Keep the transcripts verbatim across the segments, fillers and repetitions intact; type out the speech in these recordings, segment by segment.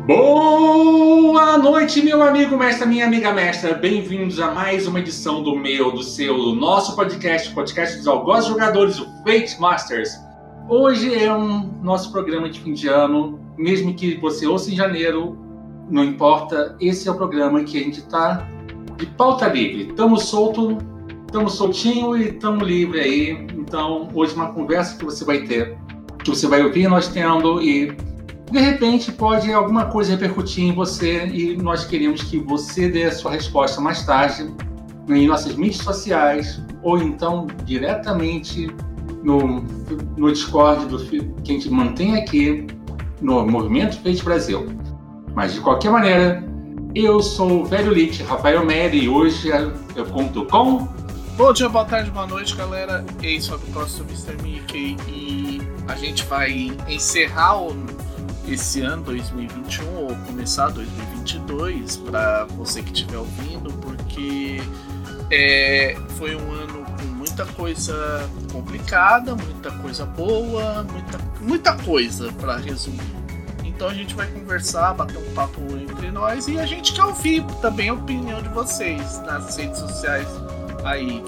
Boa noite, meu amigo mestra, minha amiga mestra. Bem-vindos a mais uma edição do meu, do seu, do nosso podcast, podcast dos algozes jogadores, o Fate Masters. Hoje é um nosso programa de fim de ano, mesmo que você ouça em janeiro, não importa, esse é o programa que a gente tá de pauta livre. Estamos solto, estamos soltinho e estamos livre aí. Então, hoje uma conversa que você vai ter, que você vai ouvir nós tendo e de repente pode alguma coisa repercutir em você e nós queremos que você dê a sua resposta mais tarde em nossas mídias sociais ou então diretamente no, no Discord do, que a gente mantém aqui no Movimento Fate Brasil. Mas de qualquer maneira, eu sou o velho Lich, Rafael Meri, e hoje eu conto com... Bom dia, boa tarde, boa noite, galera. Eis o próximo mister Mickey e a gente vai encerrar o, esse ano dois mil e vinte e um ou começar dois mil e vinte e dois para você que estiver ouvindo, porque é, foi um ano com muita coisa complicada, muita coisa boa, muita, muita coisa para resumir. Então a gente vai conversar, bater um papo entre nós e a gente quer ouvir também a opinião de vocês nas redes sociais aí.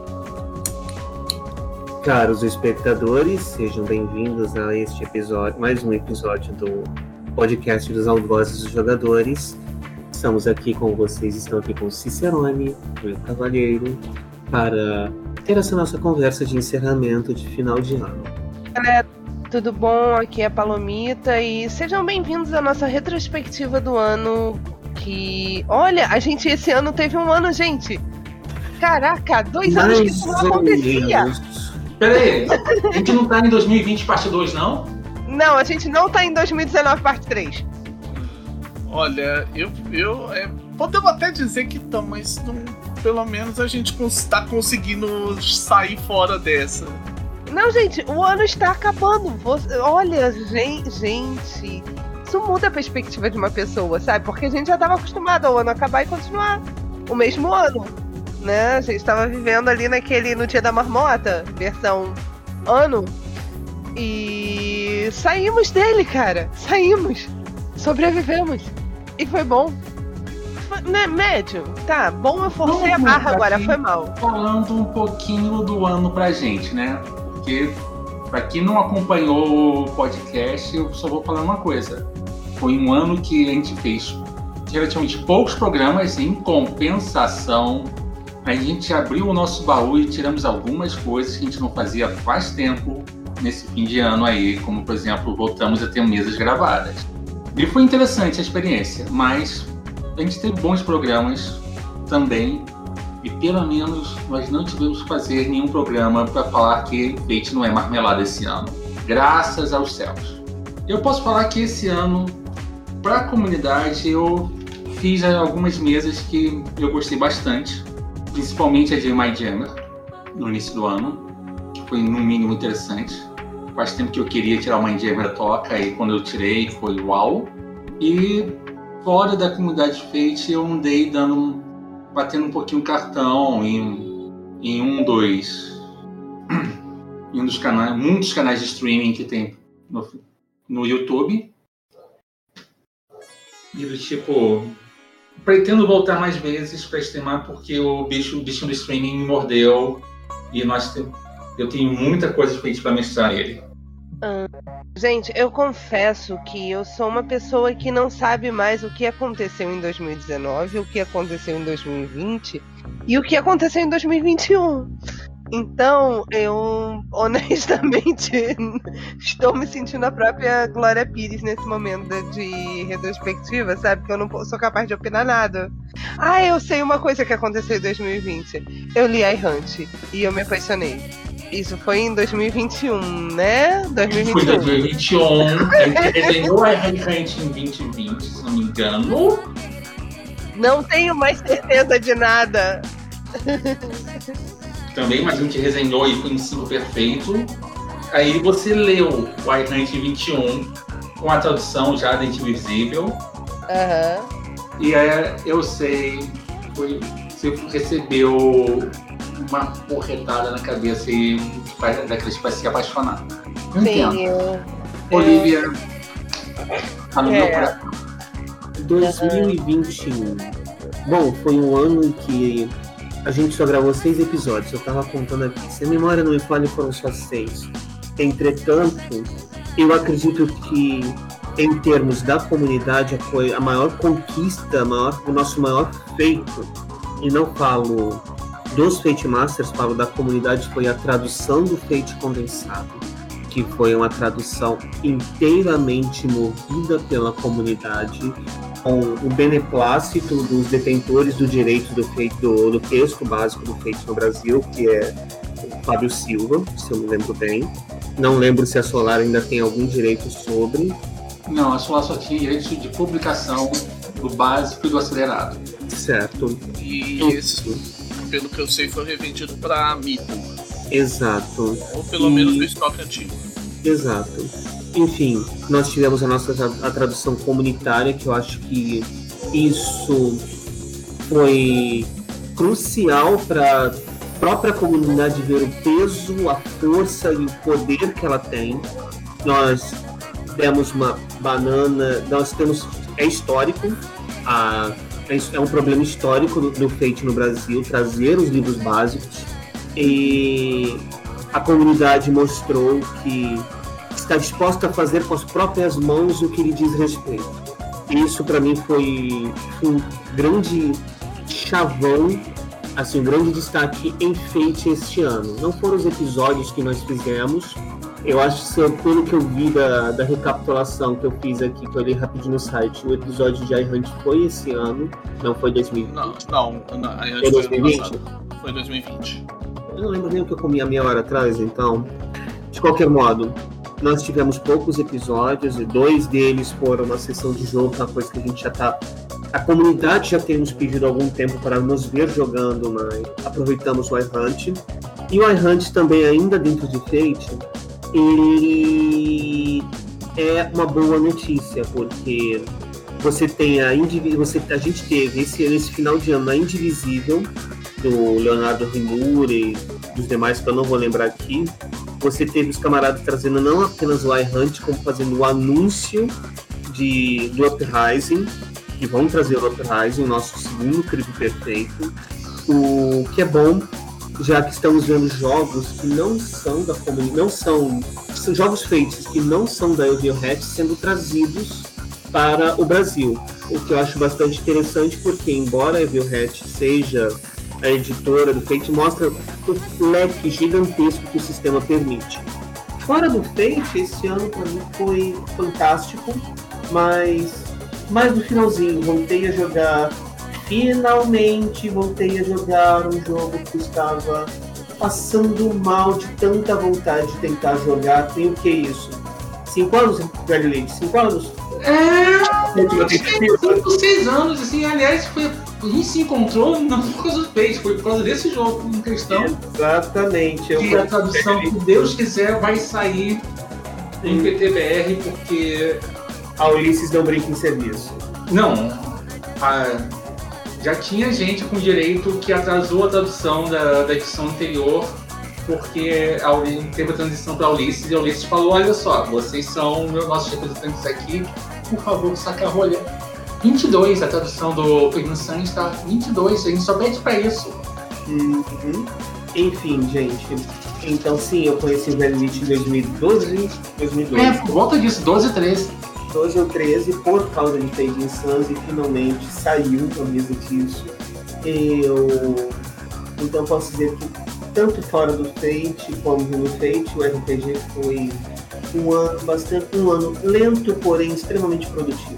Caros espectadores, sejam bem-vindos a este episódio, mais um episódio do podcast dos algozes dos jogadores. Estamos aqui com vocês, estão aqui com o Cicerone e o Cavalheiro para ter essa nossa conversa de encerramento de final de ano. Galera, tudo bom? Aqui é a Palomita e sejam bem-vindos à nossa retrospectiva do ano que... Olha, a gente esse ano teve um ano, gente! Caraca, dois Mais anos que isso não acontecia! Pera aí, a gente não tá em dois mil e vinte parte dois, não? Não, a gente não tá em dois mil e dezenove parte três. Olha, eu... eu é, podemos até dizer que estamos, mas não, pelo menos a gente está conseguindo sair fora dessa. Não, gente, o ano está acabando. Você, olha, gente, gente, isso muda a perspectiva de uma pessoa, sabe? Porque a gente já estava acostumado ao ano acabar e continuar o mesmo ano, né? A gente estava vivendo ali naquele, no Dia da Marmota, versão ano, e saímos dele, cara. Saímos, sobrevivemos e foi bom. Foi, né, médio, tá, bom, eu forcei a barra agora, foi mal. Falando um pouquinho do ano pra gente, né? Porque, para quem não acompanhou o podcast, eu só vou falar uma coisa. Foi um ano que a gente fez relativamente poucos programas, em compensação, a gente abriu o nosso baú e tiramos algumas coisas que a gente não fazia faz tempo nesse fim de ano aí, como, por exemplo, voltamos a ter mesas gravadas. E foi interessante a experiência, mas a gente teve bons programas também. E pelo menos nós não tivemos que fazer nenhum programa para falar que Fate não é marmelada esse ano. Graças aos céus. Eu posso falar que esse ano, para a comunidade, eu fiz algumas mesas que eu gostei bastante. Principalmente a de Mindjammer, no início do ano. Que foi no mínimo interessante. Faz tempo que eu queria tirar o Mindjammer da toca e quando eu tirei foi uau. E fora da comunidade Fate eu andei dando um batendo um pouquinho o cartão em, em um dos em um dos canais, muitos canais de streaming que tem no, no YouTube. E do tipo, pretendo voltar mais vezes para streamar porque o bicho, o bicho do streaming me mordeu e nós te, eu tenho muita coisa feita para mestrar ele. Hum, gente, eu confesso que eu sou uma pessoa que não sabe mais o que aconteceu em dois mil e dezenove, o que aconteceu em dois mil e vinte e o que aconteceu em dois mil e vinte e um. Então, eu honestamente estou me sentindo a própria Glória Pires nesse momento de retrospectiva, sabe? Porque eu não sou capaz de opinar nada. Ah, eu sei uma coisa que aconteceu em dois mil e vinte. Eu li iHunt e eu me apaixonei. Isso foi em dois mil e vinte e um, né? dois mil e vinte e um. Foi dois mil e vinte e um. A gente desenhou iHunt em dois mil e vinte, se não me engano. Não tenho mais certeza de nada. Também, mas a gente resenhou e foi um ensino perfeito. Aí você leu o iHunt vinte e um com a tradução já da Invisível. Aham. Uhum. E é, eu sei, foi, você recebeu uma porretada na cabeça e daqueles que vai se apaixonar. Não Sim, entendo. eu... Olivia, tá no é. meu coração. dois mil e vinte e um. Bom, foi um ano em que a gente só gravou seis episódios. Eu tava contando aqui. Se a memória não me falha, foram só seis. Entretanto, eu acredito que, em termos da comunidade, foi a maior conquista, a maior, o nosso maior feito. E não falo dos Fate Masters, falo da comunidade, foi a tradução do Fate condensado, que foi uma tradução inteiramente movida pela comunidade, com o beneplácito dos detentores do direito do, Fate, do, do texto básico do Fate no Brasil, que é o Fábio Silva, se eu me lembro bem. Não lembro se a Solar ainda tem algum direito sobre. Não, a Solar só tinha direito de publicação do básico e do acelerado. Certo. E esse, pelo que eu sei, foi revendido para Meeple. Exato. Ou pelo e... menos do estoque antigo. Exato. Enfim, nós tivemos a nossa a tradução comunitária, que eu acho que isso foi crucial para a própria comunidade ver o peso, a força e o poder que ela tem. Nós demos uma banana, nós temos, é histórico, a, é um problema histórico do, do Fate no Brasil, trazer os livros básicos, e a comunidade mostrou que está disposta a fazer com as próprias mãos o que lhe diz respeito. Isso para mim foi um grande chavão, assim, um grande destaque em Fate este ano. Não foram os episódios que nós fizemos. Eu acho que, pelo que eu vi da, da recapitulação que eu fiz aqui, que eu olhei rapidinho no site, o episódio de iHunt foi esse ano, não foi dois mil e vinte. Não, não, não iHunt foi dois mil e vinte? Foi dois mil e vinte. Eu não lembro nem o que eu comi a meia hora atrás, então. De qualquer modo, nós tivemos poucos episódios e dois deles foram uma sessão de jogo, uma coisa que a gente já tá... A comunidade já tem nos pedido há algum tempo para nos ver jogando, mas aproveitamos o iHunt. E o iHunt também, ainda dentro de Fate, ele é uma boa notícia, porque você tem a Indivi- você a gente teve esse, esse final de ano a Indivisível, do Leonardo Rimura e dos demais que eu não vou lembrar aqui. Você teve os camaradas trazendo não apenas o iHunt, como fazendo o anúncio de, do Uprising, que vão trazer o Uprising, o nosso segundo crime perfeito, o que é bom, já que estamos vendo jogos que não são da comunidade, não são, são jogos feitos que não são da Evil Hat sendo trazidos para o Brasil, o que eu acho bastante interessante, porque embora a Evil Hat seja a editora do Fate, mostra o leque gigantesco que o sistema permite. Fora do Fate, esse ano para mim foi fantástico, mas mais no finalzinho voltei a jogar. Finalmente voltei a jogar um jogo que estava passando mal de tanta vontade de tentar jogar. Tem o que isso? Cinco anos, velho Leite? Cinco anos? É, cinco, seis anos, assim, aliás, foi, a gente se encontrou não por causa do Fate, foi por causa desse jogo em questão. Exatamente. Eu que a tradução, se Deus quiser, vai sair em P T B R, porque a Ulisses não brinca em serviço. Não, a... já tinha gente com direito que atrasou a tradução da, da edição anterior, porque a Ulisses teve a transição para a Ulisses, e a Ulisses falou, olha só, vocês são meus nossos representantes aqui, por favor, saca a rolha. vinte e dois, a tradução do Ignição está vinte e dois, a gente só pede para isso. Uhum. Enfim, gente, então sim, eu conheci o Velho Lich em dois mil e doze, dois mil e doze. É, por volta disso, doze, treze. doze ou treze, por causa de Fading Suns, e finalmente saiu a mesa disso. Eu... Então posso dizer que tanto fora do Fate como no Fate, o R P G foi um ano bastante um ano lento, porém extremamente produtivo.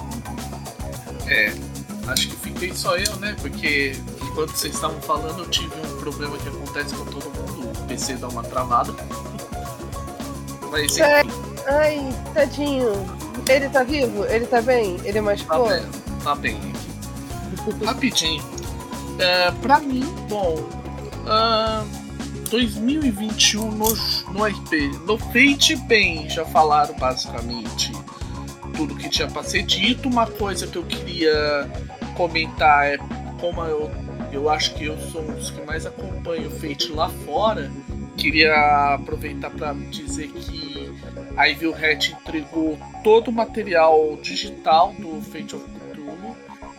É, acho que fiquei só eu, né? Porque enquanto vocês estavam falando, eu tive um problema que acontece com todo mundo, o P C dá uma travada. Mas enfim. Ai, ai, tadinho. Ele tá vivo? Ele tá bem? Ele machucou? Tá bem, tá bem. Rapidinho. É, pra mim, bom, uh, dois mil e vinte e um no, no R P, no Fate, bem, já falaram basicamente tudo que tinha pra ser dito. Uma coisa que eu queria comentar é como eu, eu acho que eu sou um dos que mais acompanho o Fate lá fora. Queria aproveitar para dizer que a Evil Hat entregou todo o material digital do Fate of, do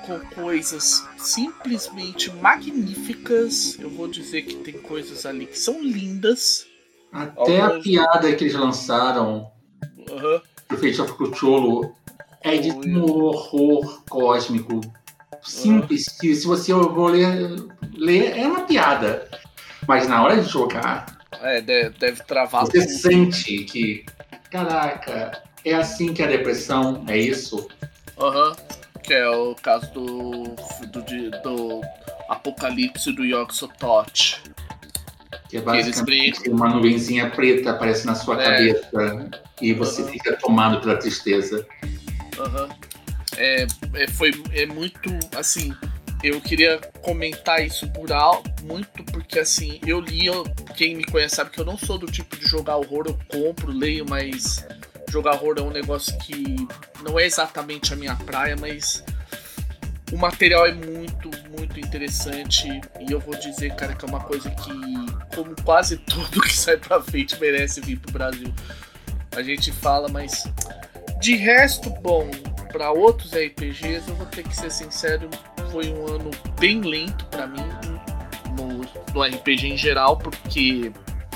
com coisas simplesmente magníficas. Eu vou dizer que tem coisas ali que são lindas. Até Alguns... a piada que eles lançaram uhum. do Fate of Cthulhu é de um horror cósmico simples, uhum. que se você for ler, ler, é uma piada. Mas na hora de jogar, é, deve, deve travar você tudo. sente que, caraca, é assim que é a depressão, é isso? Aham. Uhum. Que é o caso do, do, do Apocalipse do Yog-Sothoth. Que é basicamente que uma nuvenzinha preta aparece na sua é. cabeça e você uhum. fica tomado pela tristeza. Uhum. É, é, foi, é muito, assim, eu queria comentar isso por alto, muito porque, assim, eu li, eu, quem me conhece sabe que eu não sou do tipo de jogar horror, eu compro, leio, mas jogar horror é um negócio que não é exatamente a minha praia, mas o material é muito, muito interessante e eu vou dizer, cara, que é uma coisa que, como quase tudo que sai pra frente, merece vir pro Brasil. A gente fala, mas de resto, bom, para outros R P Gs, eu vou ter que ser sincero, foi um ano bem lento para mim no, no R P G em geral, porque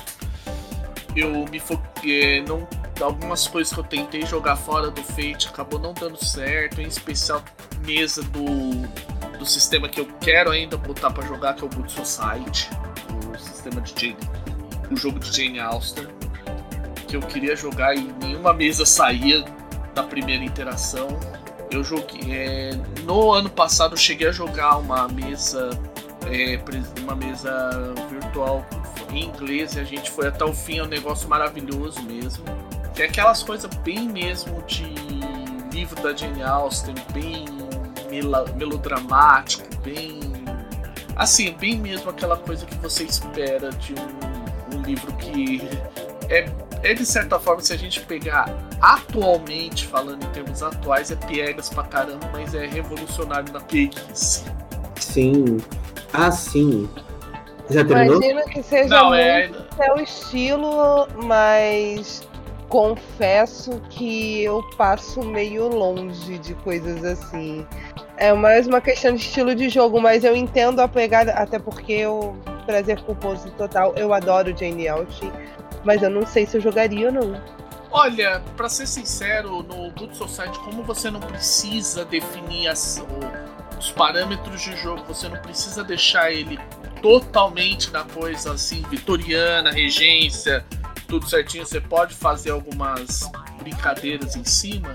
eu me foquei, não, algumas coisas que eu tentei jogar fora do Fate acabou não dando certo, em especial mesa do, do sistema que eu quero ainda botar para jogar, que é o Good Society, o sistema de Jane, o jogo de Jane Austen, que eu queria jogar e nenhuma mesa saía da primeira interação. Eu joguei é, no ano passado eu cheguei a jogar uma mesa é, uma mesa virtual em inglês e a gente foi até o fim, é um negócio maravilhoso mesmo. Tem aquelas coisas bem mesmo de livro da Jane Austen, bem mel- melodramático, bem assim, bem mesmo aquela coisa que você espera de um, um livro que é É de certa forma, se a gente pegar atualmente, falando em termos atuais, é piegas pra caramba, mas é revolucionário na pieguice. Sim. Ah, sim. Já terminou? Imagino que seja Não, muito é... seu estilo, mas confesso que eu passo meio longe de coisas assim. É mais uma questão de estilo de jogo, mas eu entendo a pegada, até porque eu, prazer culposo total, eu adoro Jane Austen. Mas eu não sei se eu jogaria ou não. Olha, pra ser sincero, no Good Society, como você não precisa definir as, o, os parâmetros de jogo, você não precisa deixar ele totalmente na coisa assim, vitoriana, regência, tudo certinho, você pode fazer algumas brincadeiras em cima,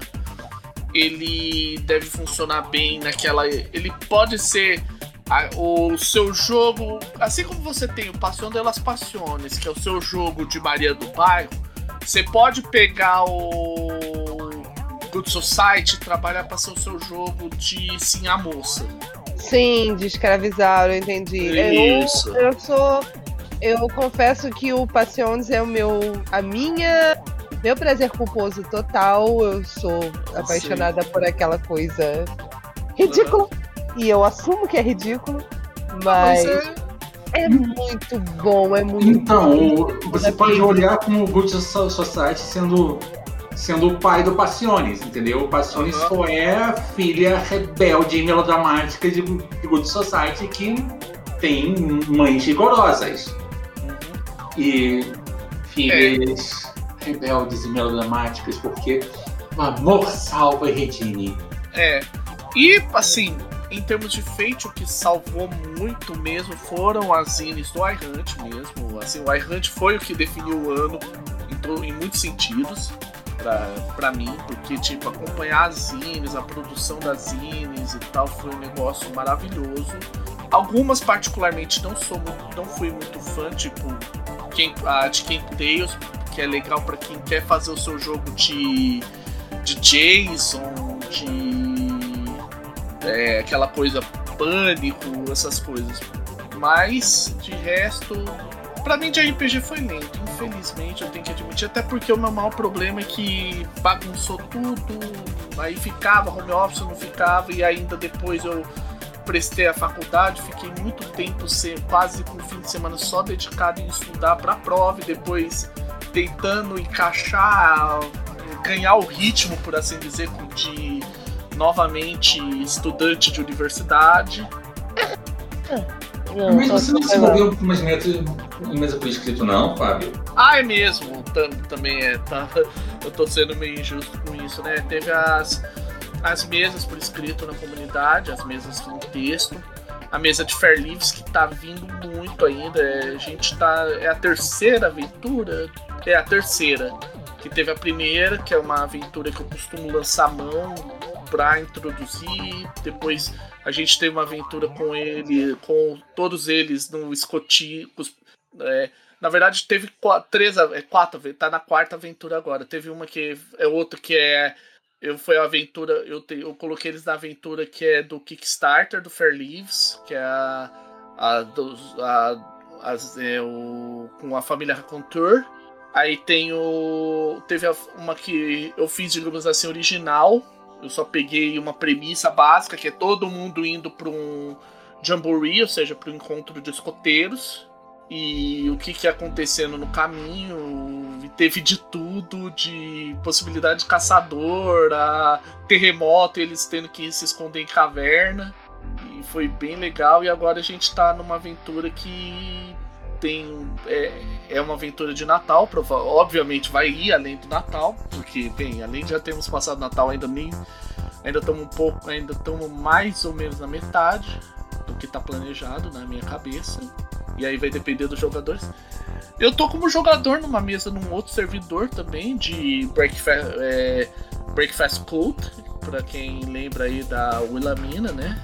ele deve funcionar bem naquela... Ele pode ser... o seu jogo, assim como você tem o Passion de las Passiones, que é o seu jogo de Maria do Bairro, você pode pegar o Good Society e trabalhar para ser o seu jogo de Sim a Moça. Sim, de escravizar, eu entendi. Isso. Eu, eu sou, eu confesso que o Passions é o meu, a minha, meu prazer culposo total. Eu sou apaixonada Sim. por aquela coisa ridícula. Uhum. E eu assumo que é ridículo, mas, mas é... é muito bom, é muito então, bom. Então, você pode olhar como o Good Society sendo, sendo o pai do Passiones, entendeu? O Passiones uhum. só é a filha rebelde e melodramática de, de Good Society que tem mães rigorosas. Uhum. E filhas é. rebeldes e melodramáticas, porque o amor salva e redime. É, e assim... Em termos de Fate, o que salvou muito mesmo foram as zines do iHunt mesmo. Assim, o iHunt foi o que definiu o ano em, em muitos sentidos pra, pra mim, porque tipo, acompanhar as zines, a produção das zines e tal foi um negócio maravilhoso. Algumas particularmente não sou muito, não fui muito fã, tipo a de Camp Tales, que é legal pra quem quer fazer o seu jogo de, de Jason, de É, aquela coisa pânico, essas coisas. Mas, de resto, pra mim de R P G foi lento. Infelizmente, eu tenho que admitir. Até porque o meu maior problema é que bagunçou tudo. Aí ficava, home office não ficava. E ainda depois eu prestei a faculdade. Fiquei muito tempo, quase com o fim de semana só dedicado em estudar pra prova. E depois tentando encaixar, ganhar o ritmo, por assim dizer, de... novamente estudante de universidade. Mas você não se envolveu com umas metas em mesa por escrito, não, Fábio? Ah, é mesmo. Tam, também é. Tá, eu tô sendo meio injusto com isso, né? Teve as, as mesas por escrito na comunidade, as mesas com texto. A mesa de Fair Leaves, que tá vindo muito ainda. É, a gente tá. É a terceira aventura? É a terceira. Que teve a primeira, que é uma aventura que eu costumo lançar a mão pra introduzir. Depois a gente teve uma aventura com ele, com todos eles no escotilho. É, na verdade, teve quatro, três, é, quatro, tá na quarta aventura agora. Teve uma que é outra que é. Eu foi a aventura. Eu, te, eu coloquei eles na aventura que é do Kickstarter do Fair Leaves, que é a. a, dos, a as, é, o, com a família Raconteur. Aí tem o. Teve uma que eu fiz, digamos assim, original. Eu só peguei uma premissa básica, que é todo mundo indo para um jamboree, ou seja, para um encontro de escoteiros. E o que que ia acontecendo no caminho. E teve de tudo, de possibilidade de caçador, a terremoto, eles tendo que se esconder em caverna. E foi bem legal. E agora a gente tá numa aventura que tem... É, é uma aventura de Natal, prova- obviamente vai ir além do Natal, porque, bem, além de já termos passado Natal, ainda nem ainda estamos um pouco, ainda estamos mais ou menos na metade do que está planejado na minha cabeça, e aí vai depender dos jogadores. Eu tô como jogador numa mesa num outro servidor também, de Breakfast, é, Breakfast Cult, pra quem lembra aí da Wilhelmina, né?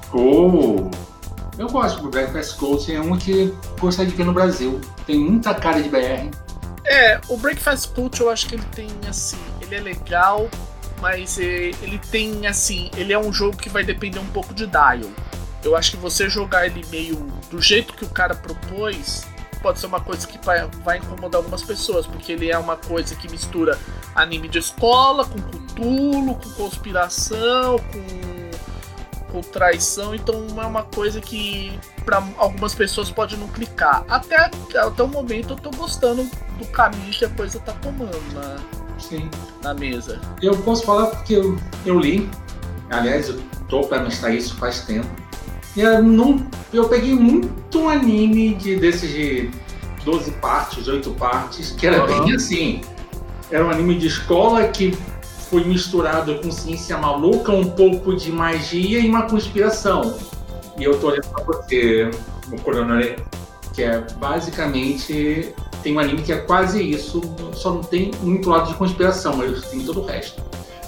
Oh! Eu gosto do Breakfast Cult, é um que gostaria de ver no Brasil. Tem muita cara de B R. É, o Breakfast Cult eu acho que ele tem, assim, ele é legal, mas é, ele tem, assim, ele é um jogo que vai depender um pouco de dial. Eu acho que você jogar ele meio do jeito que o cara propôs, pode ser uma coisa que vai, vai incomodar algumas pessoas, porque ele é uma coisa que mistura anime de escola, com Cthulhu, com conspiração, com... com traição, então é uma coisa que para algumas pessoas pode não clicar. Até, até o momento eu tô gostando do caminho que a coisa tá tomando na, Sim. na mesa. Eu posso falar porque eu, eu li, aliás, eu tô para mostrar isso faz tempo. E eu, não, eu peguei muito anime de, desses de doze partes, oito partes, que era uhum. bem assim. Era um anime de escola que foi misturado com ciência maluca, um pouco de magia e uma conspiração. E eu tô olhando pra você, o Coronel, que é basicamente... Tem um anime que é quase isso, só não tem muito lado de conspiração, mas tem todo o resto.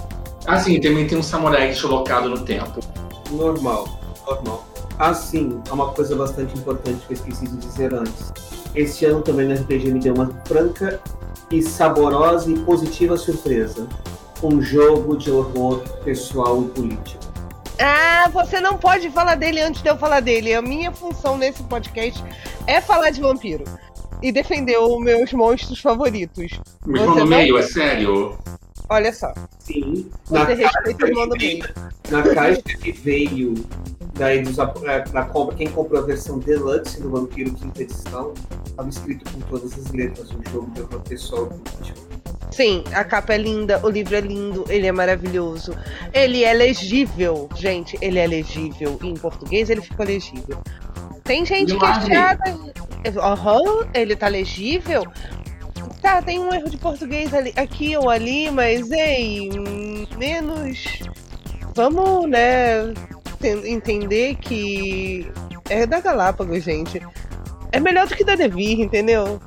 Assim, também tem um samurai deslocado no tempo. Normal, normal. Assim, é uma coisa bastante importante que eu esqueci de dizer antes. Este ano também no R P G me deu uma franca e saborosa e positiva surpresa. Um jogo de horror pessoal e político. Ah, você não pode falar dele antes de eu falar dele. A minha função nesse podcast é falar de vampiro e defender os meus monstros favoritos. Meu irmão no meio, é sério? Olha só. Sim. Você respeita o irmão no meio. Na caixa que veio daí dos, da compra, quem comprou a versão Deluxe do Vampiro Quinta Edição, estava escrito com todas as letras um jogo de horror pessoal e político. Sim, a capa é linda, o livro é lindo, ele é maravilhoso. Ele é legível, gente, ele é legível. Em português ele ficou legível. Tem gente que é chata. Aham, uhum, ele tá legível. Tá, tem um erro de português ali, aqui ou ali, mas ei, menos. Vamos, né, entender que é da Galápagos, gente. É melhor do que da Devir, entendeu?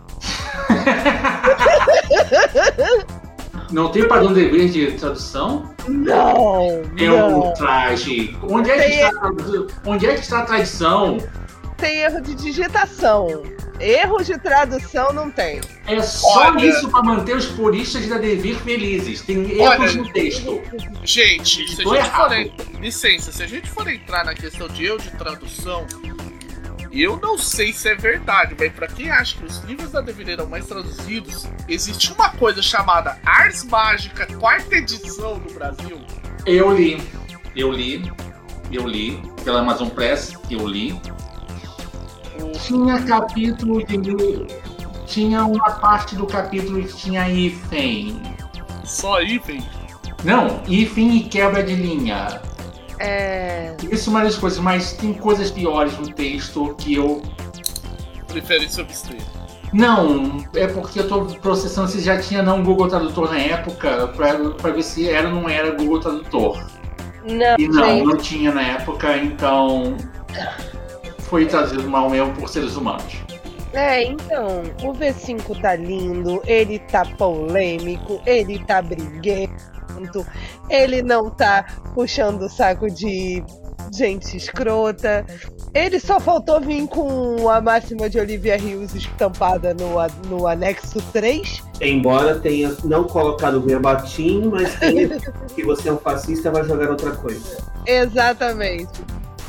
Não tem padrão de dever de tradução? Não. É não. um traje. Onde é, que está, onde é que está a tradição? Tem erro de digitação. Erro de tradução não tem. É só Olha, isso para manter os puristas da Devir felizes. Tem erros no texto. Gente, se a Tô gente errado. for en- licença, se a gente for entrar na questão de erro de tradução, eu não sei se é verdade, mas pra quem acha que os livros da Devir eram mais traduzidos, existe uma coisa chamada Ars Mágica, quarta edição no Brasil. Eu li, eu li, eu li pela Amazon Press, eu li. Tinha capítulo de... Tinha uma parte do capítulo que tinha hífen. Só hífen? Não, e fim e quebra de linha. É... Isso é uma das coisas, mas tem coisas piores no texto que eu... Prefere substituir. Não, é porque eu tô processando se já tinha não Google Tradutor na época, pra, pra ver se era ou não era Google Tradutor. Não, e não, gente. não tinha na época, então foi traduzido mal mesmo por seres humanos. É, então, o V cinco tá lindo, ele tá polêmico, ele tá briguento, ele não tá puxando o saco de gente escrota. Ele só faltou vir com a máxima de Olivia Hughes estampada no, no anexo três. Embora tenha não colocado o verbatim, mas tem que você é um fascista vai jogar outra coisa. Exatamente.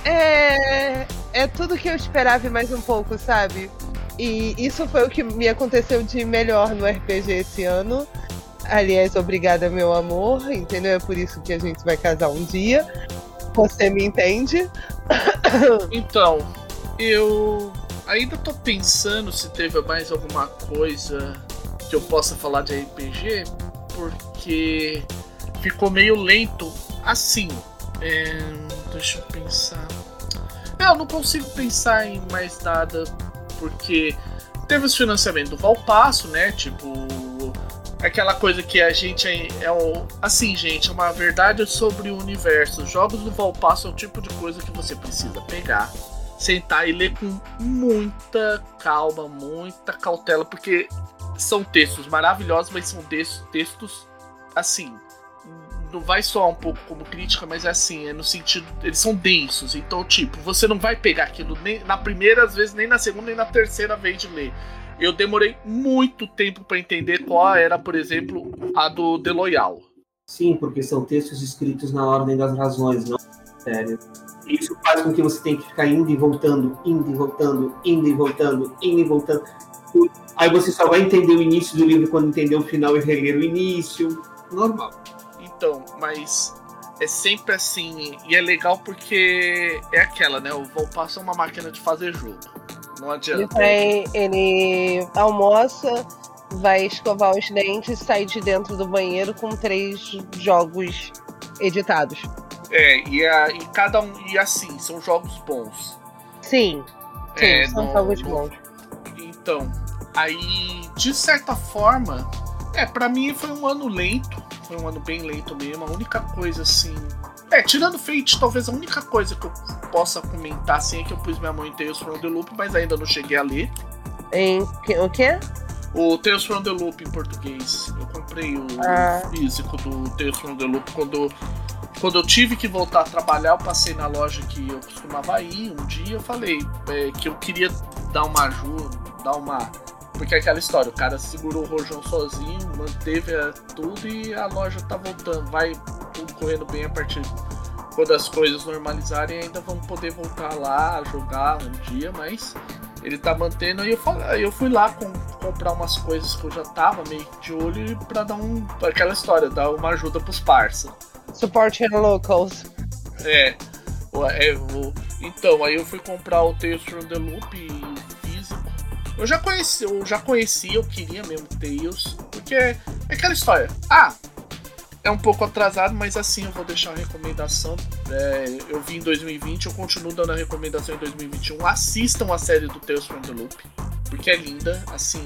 É, é tudo que eu esperava e mais um pouco, sabe? E isso foi o que me aconteceu de melhor no R P G esse ano. Aliás, obrigada, meu amor, entendeu? É por isso que a gente vai casar um dia. Você me entende? Então, eu ainda tô pensando se teve mais alguma coisa que eu possa falar de R P G, porque ficou meio lento assim. É, deixa eu pensar. Eu não consigo pensar em mais nada, porque teve os financiamentos do Valpasso, né? Tipo, aquela coisa que a gente é, é o, assim, gente, é uma verdade sobre o universo. Os jogos do Valpasso é o tipo de coisa que você precisa pegar, sentar e ler com muita calma, muita cautela, porque são textos maravilhosos, mas são textos, assim, não vai soar um pouco como crítica, mas é assim, é no sentido, eles são densos, então, tipo, você não vai pegar aquilo nem na primeira, às vezes, nem na segunda, nem na terceira vez de ler. Eu demorei muito tempo para entender qual era, por exemplo, a do The Loyal. Sim, porque são textos escritos na ordem das razões, não sério. Isso faz com que você tenha que ficar indo e voltando, indo e voltando, indo e voltando, indo e voltando. Aí você só vai entender o início do livro quando entender o final e reler o início. Normal. Então, mas é sempre assim, e é legal porque é aquela, né? O Valpasso é uma máquina de fazer jogo. Não adianta. Ele, vai, ele almoça, vai escovar os dentes, sai de dentro do banheiro com três jogos editados. É, e, a, e cada um. E assim, são jogos bons. Sim, sim, é, são no, jogos no, bons. Então, aí, de certa forma, é, pra mim foi um ano lento. Foi um ano bem lento mesmo. A única coisa assim. É, tirando Fate, talvez a única coisa que eu possa comentar assim é que eu pus minha mão em Tales from the Loop, mas ainda não cheguei a ler. Em o quê? O Tales from the Loop em português. Eu comprei o ah. físico do Tales from the Loop quando, quando eu tive que voltar a trabalhar. Eu passei na loja que eu costumava ir um dia. Eu falei é, que eu queria dar uma ajuda, dar uma. Porque é aquela história, o cara segurou o rojão sozinho, manteve tudo e a loja tá voltando. Vai tudo correndo bem a partir quando as coisas normalizarem. Ainda vamos poder voltar lá a jogar um dia, mas ele tá mantendo. E eu, eu fui lá com, comprar umas coisas que eu já tava meio de olho pra dar um. Aquela história, dar uma ajuda pros parça. Support your locals. É, é o, então, aí eu fui comprar o Tales from the Loop físico. Eu já conheci, eu já conhecia, eu queria mesmo Tales, porque é aquela história. Ah, é um pouco atrasado, mas assim eu vou deixar a recomendação. É, eu vi em dois mil e vinte, eu continuo dando a recomendação em dois mil e vinte e um. Assistam a série do Tales from the Loop, porque é linda, assim.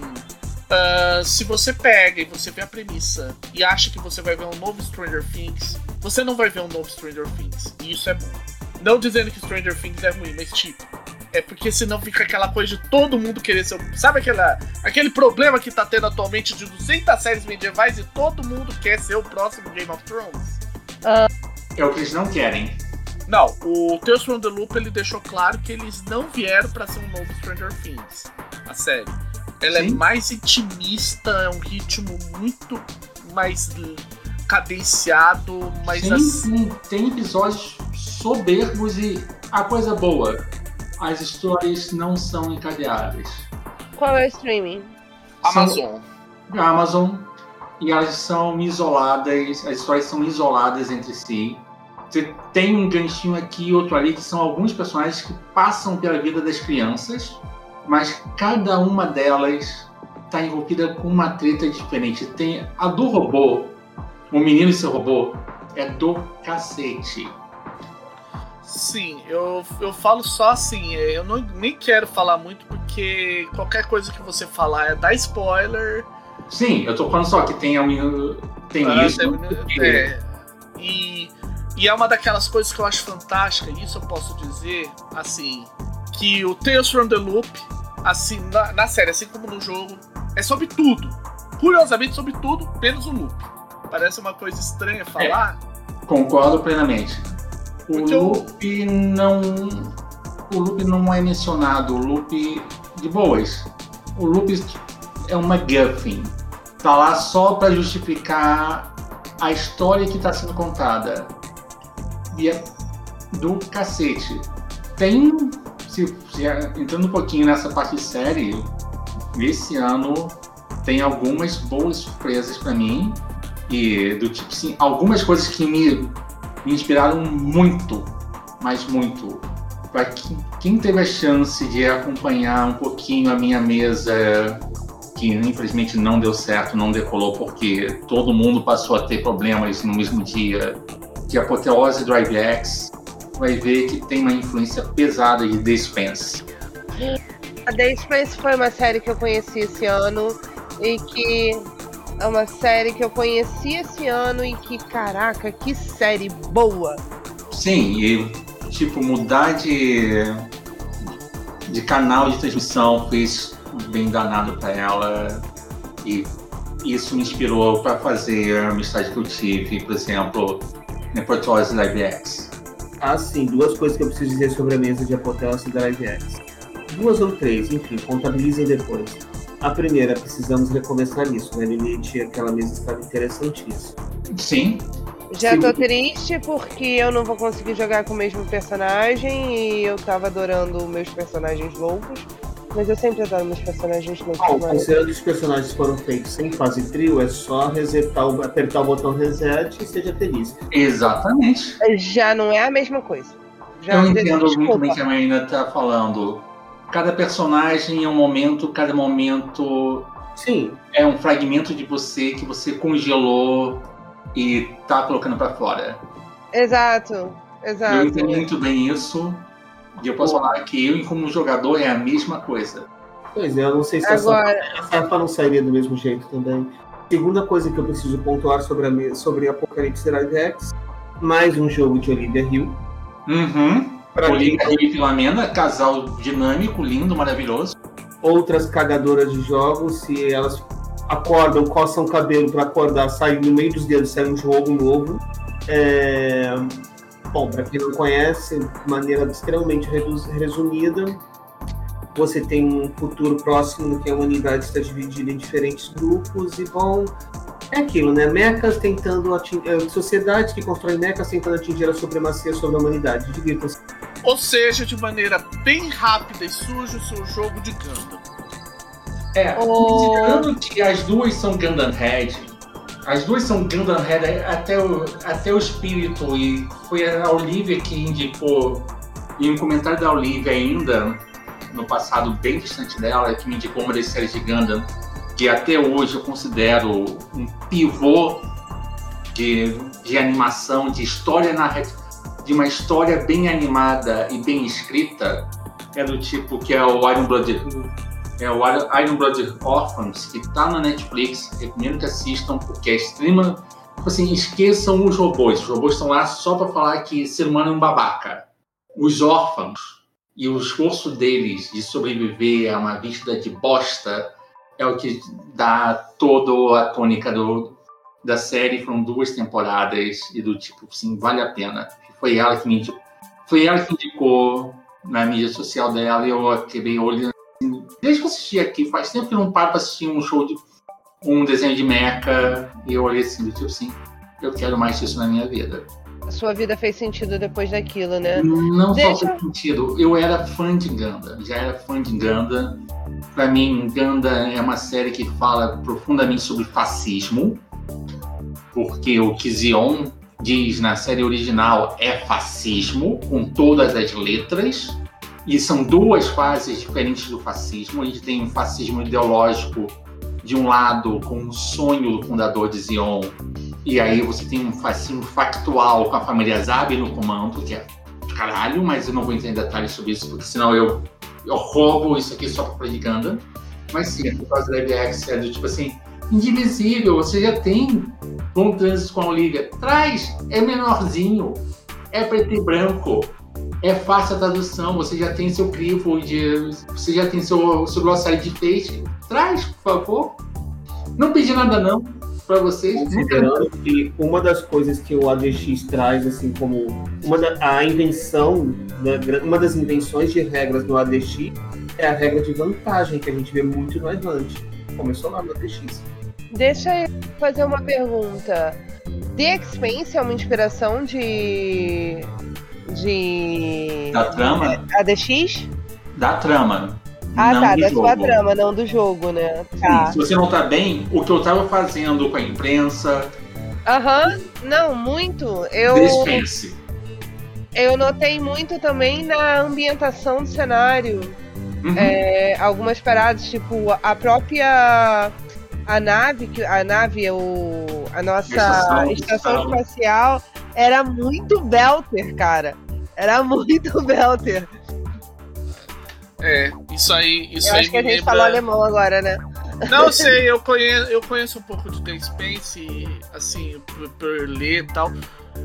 Uh, se você pega e você vê a premissa e acha que você vai ver um novo Stranger Things, você não vai ver um novo Stranger Things, e isso é bom. Não dizendo que Stranger Things é ruim, mas tipo, é porque senão fica aquela coisa de todo mundo querer ser... Sabe aquela, aquele problema que tá tendo atualmente de duzentas séries medievais e todo mundo quer ser o próximo Game of Thrones? Uh... É o que eles não querem. Não, o Tales from the Loop ele deixou claro que eles não vieram pra ser um novo Stranger Things. A série. Ela Sim. é mais intimista, é um ritmo muito mais cadenciado, mais Sim, assim... sim. Tem episódios soberbos e a coisa boa. As histórias não são encadeadas. Qual é o streaming? Amazon. São, a Amazon. E elas são isoladas, as histórias são isoladas entre si. Você tem um ganchinho aqui e outro ali, que são alguns personagens que passam pela vida das crianças, mas cada uma delas está envolvida com uma treta diferente. Tem a do robô. O Menino e Seu Robô é do cacete. Sim, eu, eu falo só assim, eu não, nem quero falar muito porque qualquer coisa que você falar é dar spoiler. Sim, eu tô falando só que tem, tem ah, isso. Tem, porque... é, e, e é uma daquelas coisas que eu acho fantástica, isso eu posso dizer, assim, que o Tales from the Loop, assim, na, na série, assim como no jogo, é sobre tudo. Curiosamente sobre tudo, menos o loop. Parece uma coisa estranha falar. É, concordo plenamente. O loop eu... não. O loop não é mencionado. O loop de boas. O loop é uma MacGuffin. Tá lá só para justificar a história que está sendo contada. E é do cacete. Tem. Se, se, entrando um pouquinho nessa parte de série, esse ano tem algumas boas surpresas para mim. E do tipo assim, algumas coisas que me. Me inspiraram muito, mas muito. Para quem teve a chance de acompanhar um pouquinho a minha mesa, que infelizmente não deu certo, não decolou, porque todo mundo passou a ter problemas no mesmo dia, que a Apoteose Drive X, vai ver que tem uma influência pesada de The Spence. A The Spence foi uma série que eu conheci esse ano e que... É uma série que eu conheci esse ano e que, caraca, que série boa! Sim, e tipo, mudar de, de canal de transmissão fez bem danado pra ela. E isso me inspirou pra fazer a amizade que eu tive, por exemplo, na Apoteose Live X. Ah, sim, duas coisas que eu preciso dizer sobre a mesa de Apoteose da Live X. Duas ou três, enfim, contabilizem depois. A primeira, precisamos recomeçar isso, né, Lilith? Aquela mesa estava interessantíssima. Sim. Já Sim. tô triste porque eu não vou conseguir jogar com o mesmo personagem e eu tava adorando meus personagens loucos, mas eu sempre adoro meus personagens loucos. Bom, considerando que os personagens foram feitos sem fase trio, é só resetar o, apertar o botão reset e seja feliz. Exatamente. Já não é a mesma coisa. Já eu entendo desculpa. muito bem que a Marina tá falando. Cada personagem é um momento, cada momento Sim. é um fragmento de você que você congelou e tá colocando pra fora. Exato, exato. Eu entendo muito bem isso e eu posso Pô. falar que eu, como jogador, é a mesma coisa. Pois é, eu não sei se Agora... a Safa não sairia do mesmo jeito também. Segunda coisa que eu preciso pontuar sobre, a, sobre Apocalipse Live X, mais um jogo de Olivia Hill. Uhum. Olivia Hill e Filomena, casal dinâmico, lindo, maravilhoso. Outras cagadoras de jogos, se elas acordam, coçam o cabelo para acordar, sai no meio dos dedos, sai um jogo novo. É... Bom, para quem não conhece, de maneira extremamente resumida, você tem um futuro próximo no que a humanidade está dividida em diferentes grupos e, bom, é aquilo, né? Mechas tentando atingir... Sociedades que constroem mechas tentando atingir a supremacia sobre a humanidade. Divirtam-se. Ou seja, de maneira bem rápida e suja, o seu jogo de Gundam. É, Oh. considerando que as duas são Gundam Head, as duas são Gundam Head até o, até o espírito, e foi a Olivia que indicou, e um comentário da Olivia ainda, no passado bem distante dela, que me indicou uma das séries de Gundam, que até hoje eu considero um pivô de, de animação, de história narrativa, de uma história bem animada e bem escrita, é do tipo que é o Iron Blood, é o Iron Blood Orphans, que tá na Netflix. Recomendo que assistam, porque é extrema. Assim, esqueçam os robôs. Os robôs estão lá só para falar que ser humano é um babaca. Os órfãos e o esforço deles de sobreviver a uma vida de bosta é o que dá toda a tônica do, da série. Foram duas temporadas e do tipo, assim, vale a pena. Foi ela que me indicou, foi ela que indicou na mídia social dela e eu acabei olhando. Assim, desde que eu assisti aqui, faz tempo que eu não paro para assistir um show de um desenho de mecha e eu olhei assim, do tipo assim, eu quero mais disso na minha vida. A sua vida fez sentido depois daquilo, né? Não Deixa... só fez sentido, eu era fã de Gundam, já era fã de Gundam. Pra mim, Gundam é uma série que fala profundamente sobre fascismo, porque o que Zeon diz na série original é fascismo, com todas as letras, e são duas fases diferentes do fascismo. A gente tem um fascismo ideológico, de um lado, com o sonho do fundador de Zeon E aí você tem um fascínio factual com a família Zabi no comando, que é caralho, mas eu não vou entrar em detalhes sobre isso, porque senão eu, eu roubo isso aqui só pra propaganda. Mas sim, por causa da live action, é do tipo assim, indivisível, você já tem bom trânsito com a Olivia. Traz, é menorzinho, é preto e branco. É fácil a tradução, você já tem seu crivo, de, você já tem seu, seu glossário de feixe. Traz, por favor. Não pedi nada não pra vocês. Considerando que uma das coisas que o A D X traz, assim, como uma da, a invenção, uma das invenções de regras no A D X é a regra de vantagem, que a gente vê muito no Advante. Começou lá no A D X. Deixa eu fazer uma pergunta. The Expanse é uma inspiração de... de... Da trama? A D X? Da trama. Ah, não tá, do da jogo. sua trama, não do jogo, né? Tá. Sim, se você não tá bem, o que eu tava fazendo com a imprensa... Aham, não, muito. Eu, Dispense. eu notei muito também na ambientação do cenário. Uhum. É, algumas paradas, tipo, a própria... A nave, que a nave, o, a nossa Estação estação espacial. espacial era muito Belter, cara. Era muito Belter. É, isso aí, isso Eu aí acho que a me gente lembra... falou alemão agora, né? Não sei, eu conheço, eu conheço um pouco de The Expanse, assim, por, por ler e tal.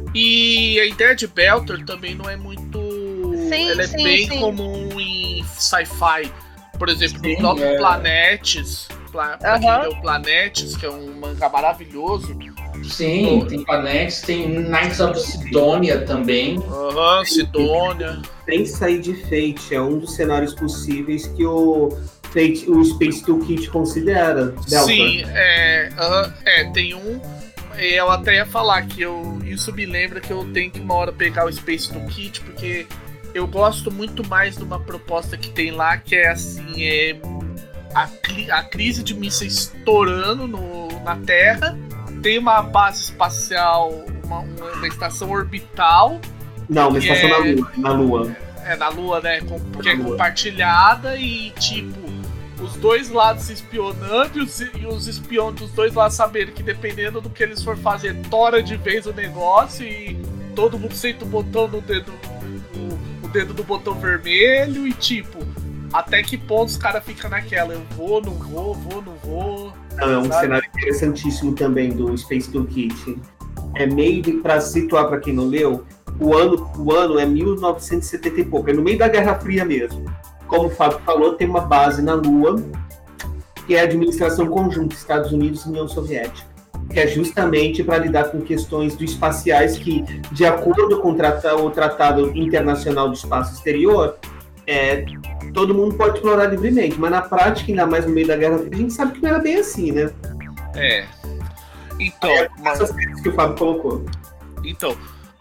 E a ideia de Belter também não é muito... Sim, ela é sim, bem sim. comum em sci-fi. Por exemplo, Sim, no próprio é. Planetes, pra, pra Aham. quem leu Planetes, que é um mangá maravilhoso. Sim, tem Planetes, tem Knights of Sidonia também. Aham, Sidônia. Tem sair de Fate, é um dos cenários possíveis que o, Fate, o Space Toolkit considera. Delta. Sim, é, aham, é, tem um. Eu até ia falar que eu, isso me lembra que eu tenho que uma hora pegar o Space Toolkit, porque eu gosto muito mais de uma proposta que tem lá, que é assim, é a, cri- a crise de mísseis estourando no, na Terra, tem uma base espacial, uma, uma estação orbital, Não, uma que estação é- na Lua. Na Lua. é na Lua, né, com, que é Na Lua. compartilhada e tipo, os dois lados se espionando e os, e os espiões dos dois lados sabendo que dependendo do que eles for fazer, tora de vez o negócio e todo mundo senta o botão no dedo, o, o dedo do botão vermelho e tipo, até que ponto os caras ficam naquela, eu vou, não vou, vou, não vou. Não, é um sabe? cenário interessantíssimo também do Space Toolkit. É meio de, pra situar para quem não leu, o ano, o ano é mil novecentos e setenta e pouco, é no meio da Guerra Fria mesmo. Como o Fábio falou, tem uma base na Lua, que é a administração conjunta Estados Unidos e União Soviética, que é justamente para lidar com questões do espaciais que, de acordo com o Tratado, o Tratado Internacional do Espaço Exterior, é, todo mundo pode explorar livremente, mas na prática, ainda mais no meio da Guerra Fria, a gente sabe que não era bem assim, né? É. Então, É, mas, essas coisas que o Fábio colocou. então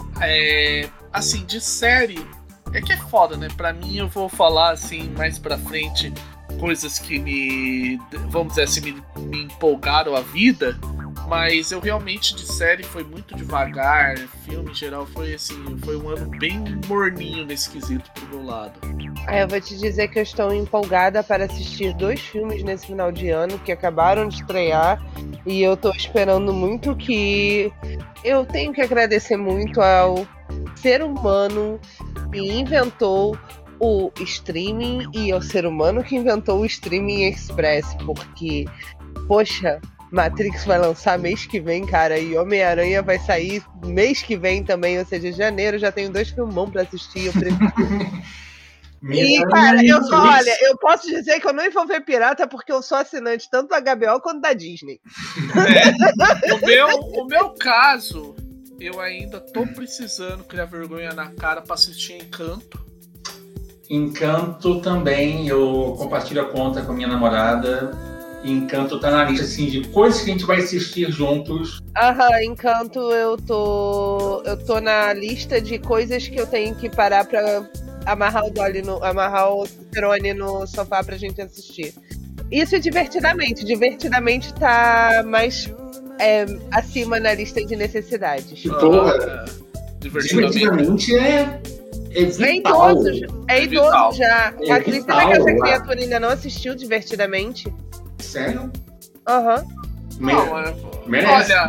é, assim, de série, é que é foda, né? Pra mim, eu vou falar, assim, mais pra frente, coisas que me, vamos dizer assim, me, me empolgaram a vida, mas eu realmente, de série, foi muito devagar, filme em geral, foi assim, foi um ano bem morninho nesse quesito pro meu lado. Aí eu vou te dizer que eu estou empolgada para assistir dois filmes nesse final de ano que acabaram de estrear e eu tô esperando muito que... Eu tenho que agradecer muito ao ser humano que inventou o streaming e ao ser humano que inventou o streaming express, porque, poxa, Matrix vai lançar mês que vem, cara, e Homem-Aranha vai sair mês que vem também, ou seja, janeiro, já tenho dois filmão pra assistir, eu preciso... E, cara, eu só, olha, eu posso dizer que eu não vou ver pirata porque eu sou assinante tanto da H B O quanto da Disney. É, o, meu, o meu caso, eu ainda tô precisando criar vergonha na cara pra assistir Encanto. Encanto também, eu compartilho a conta com a minha namorada. Encanto tá na lista assim, de coisas que a gente vai assistir juntos. Aham, Encanto eu tô. Eu tô na lista de coisas que eu tenho que parar pra amarrar o Dolly no. amarrar o Cicerone no sofá pra gente assistir. Isso é divertidamente. Divertidamente tá mais é, acima na lista de necessidades. E, porra, Ah, divertidamente. divertidamente é, é É vital. idoso, é idoso vital. já. É Acredita vital, que essa lá. criatura ainda não assistiu Divertidamente? Sério? Aham. Me- Não, é- merece. olha,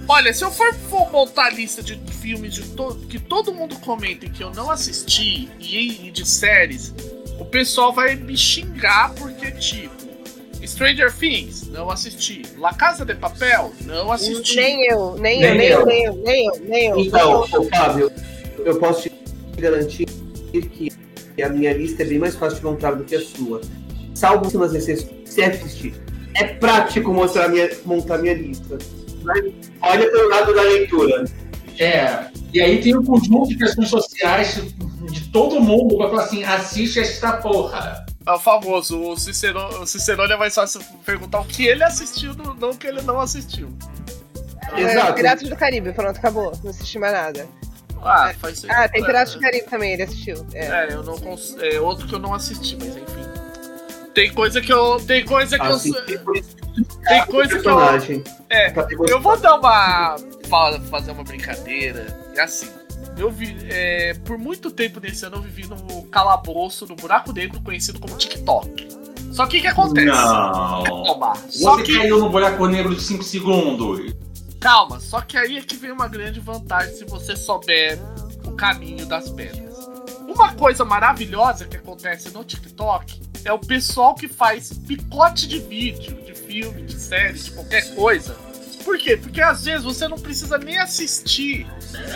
Olha, se eu for, for montar a lista de filmes de to- que todo mundo comenta e que eu não assisti, e, e de séries, o pessoal vai me xingar porque, tipo, Stranger Things, não assisti. La Casa de Papel, não assisti. Nem eu, nem, Nem eu, nem eu. eu, nem eu, nem eu, nem eu. Então, ô, Fábio, eu posso te garantir que a minha lista é bem mais fácil de montar do que a sua. Salvo umas exceções, se assistir. É prático mostrar minha, montar minha lista. Mas olha pelo lado da leitura. É, e aí tem um conjunto de questões sociais de todo mundo que vai falar assim, assiste esta porra. É o famoso, o Cicerone, o Cicerone é mais fácil perguntar o que ele assistiu, não o que ele não assistiu. É, Exato. Piratas do Caribe, pronto, acabou. Não assisti mais nada. Ah, faz sentido. Ah, tem Piratas é, do Caribe também, ele assistiu. É. É, eu não cons... é outro que eu não assisti, mas enfim. Tem coisa que eu. Tem coisa que Assim, eu. tem por isso Tem coisa que eu. personagem. É, Categoria. eu vou dar uma. fa- fazer uma brincadeira. É assim. Eu vi. É, por muito tempo nesse ano eu vivi no calabouço, no buraco negro conhecido como TikTok. Só que o que acontece? Não. Calma. Só Você que. caiu no buraco negro de cinco segundos. Calma, só que aí é que vem uma grande vantagem se você souber o caminho das pedras. Uma coisa maravilhosa que acontece no TikTok é o pessoal que faz picote de vídeo, de filme, de série, de qualquer coisa. Por quê? Porque às vezes você não precisa nem assistir.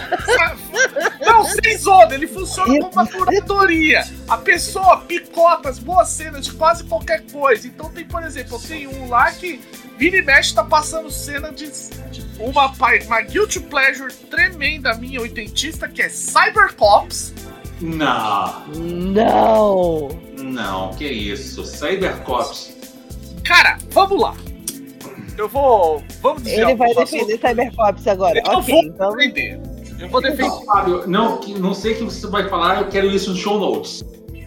Não, sem zona, ele funciona como uma curadoria. A pessoa picota as boas cenas de quase qualquer coisa. Então tem, por exemplo, eu tenho um lá que vira e mexe tá passando cena de uma, uma guilty pleasure tremenda minha oitentista, que é Cybercops. Não, Não! não, que isso. Cybercops. Cara, vamos lá. Eu vou. Vamos dizer Ele vai algumas defender Cybercops agora. Eu Ok, vou então. defender. Eu vou defender. Não, Fábio, não, que- não sei o que você vai falar, eu quero isso no show notes.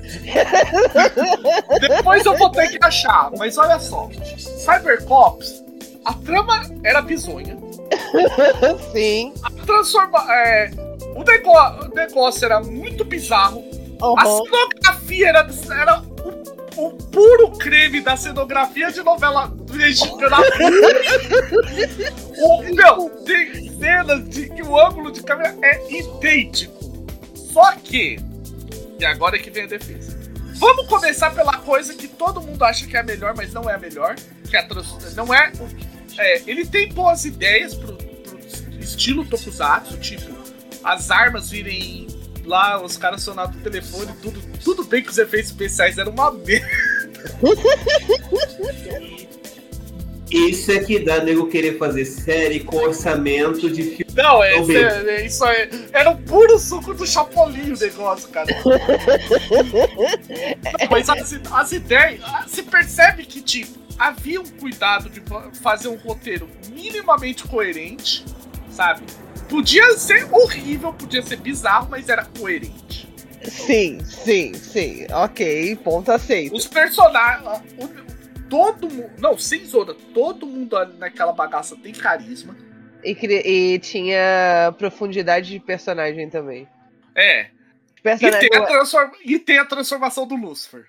Depois eu vou ter que achar. Mas olha só. Cybercops, a trama era bizonha. Sim. A transforma, é, o, nego- o negócio era muito bizarro. A Uhum. cenografia era, era o, o puro creme da cenografia de novela mexicana. O, meu, tem cenas de que o ângulo de câmera é idêntico. Só que, e agora é que vem a defesa. Vamos começar pela coisa que todo mundo acha que é a melhor, mas não é a melhor. Que é a trans, não é, é. Ele tem boas ideias pro, pro estilo Tokusatsu, tipo, as armas virem lá, os caras sonaram no telefone, tudo, tudo bem que os efeitos especiais eram uma merda. Isso é que dá nego querer fazer série com orçamento de filme. Não, é, Não, é, é, isso é, era um puro suco do Chapolin o negócio, cara. Não, mas as, as ideias, se percebe que, tipo, havia um cuidado de fazer um roteiro minimamente coerente, sabe? Podia ser horrível, podia ser bizarro, mas era coerente. Sim, sim, sim. Ok, ponto aceito. Os personagens. Todo mundo. Não, sem zona. Todo mundo naquela bagaça tem carisma. E, cri- e tinha profundidade de personagem também. É. E Personagem. tem, a transform... e tem a transformação do Lucifer.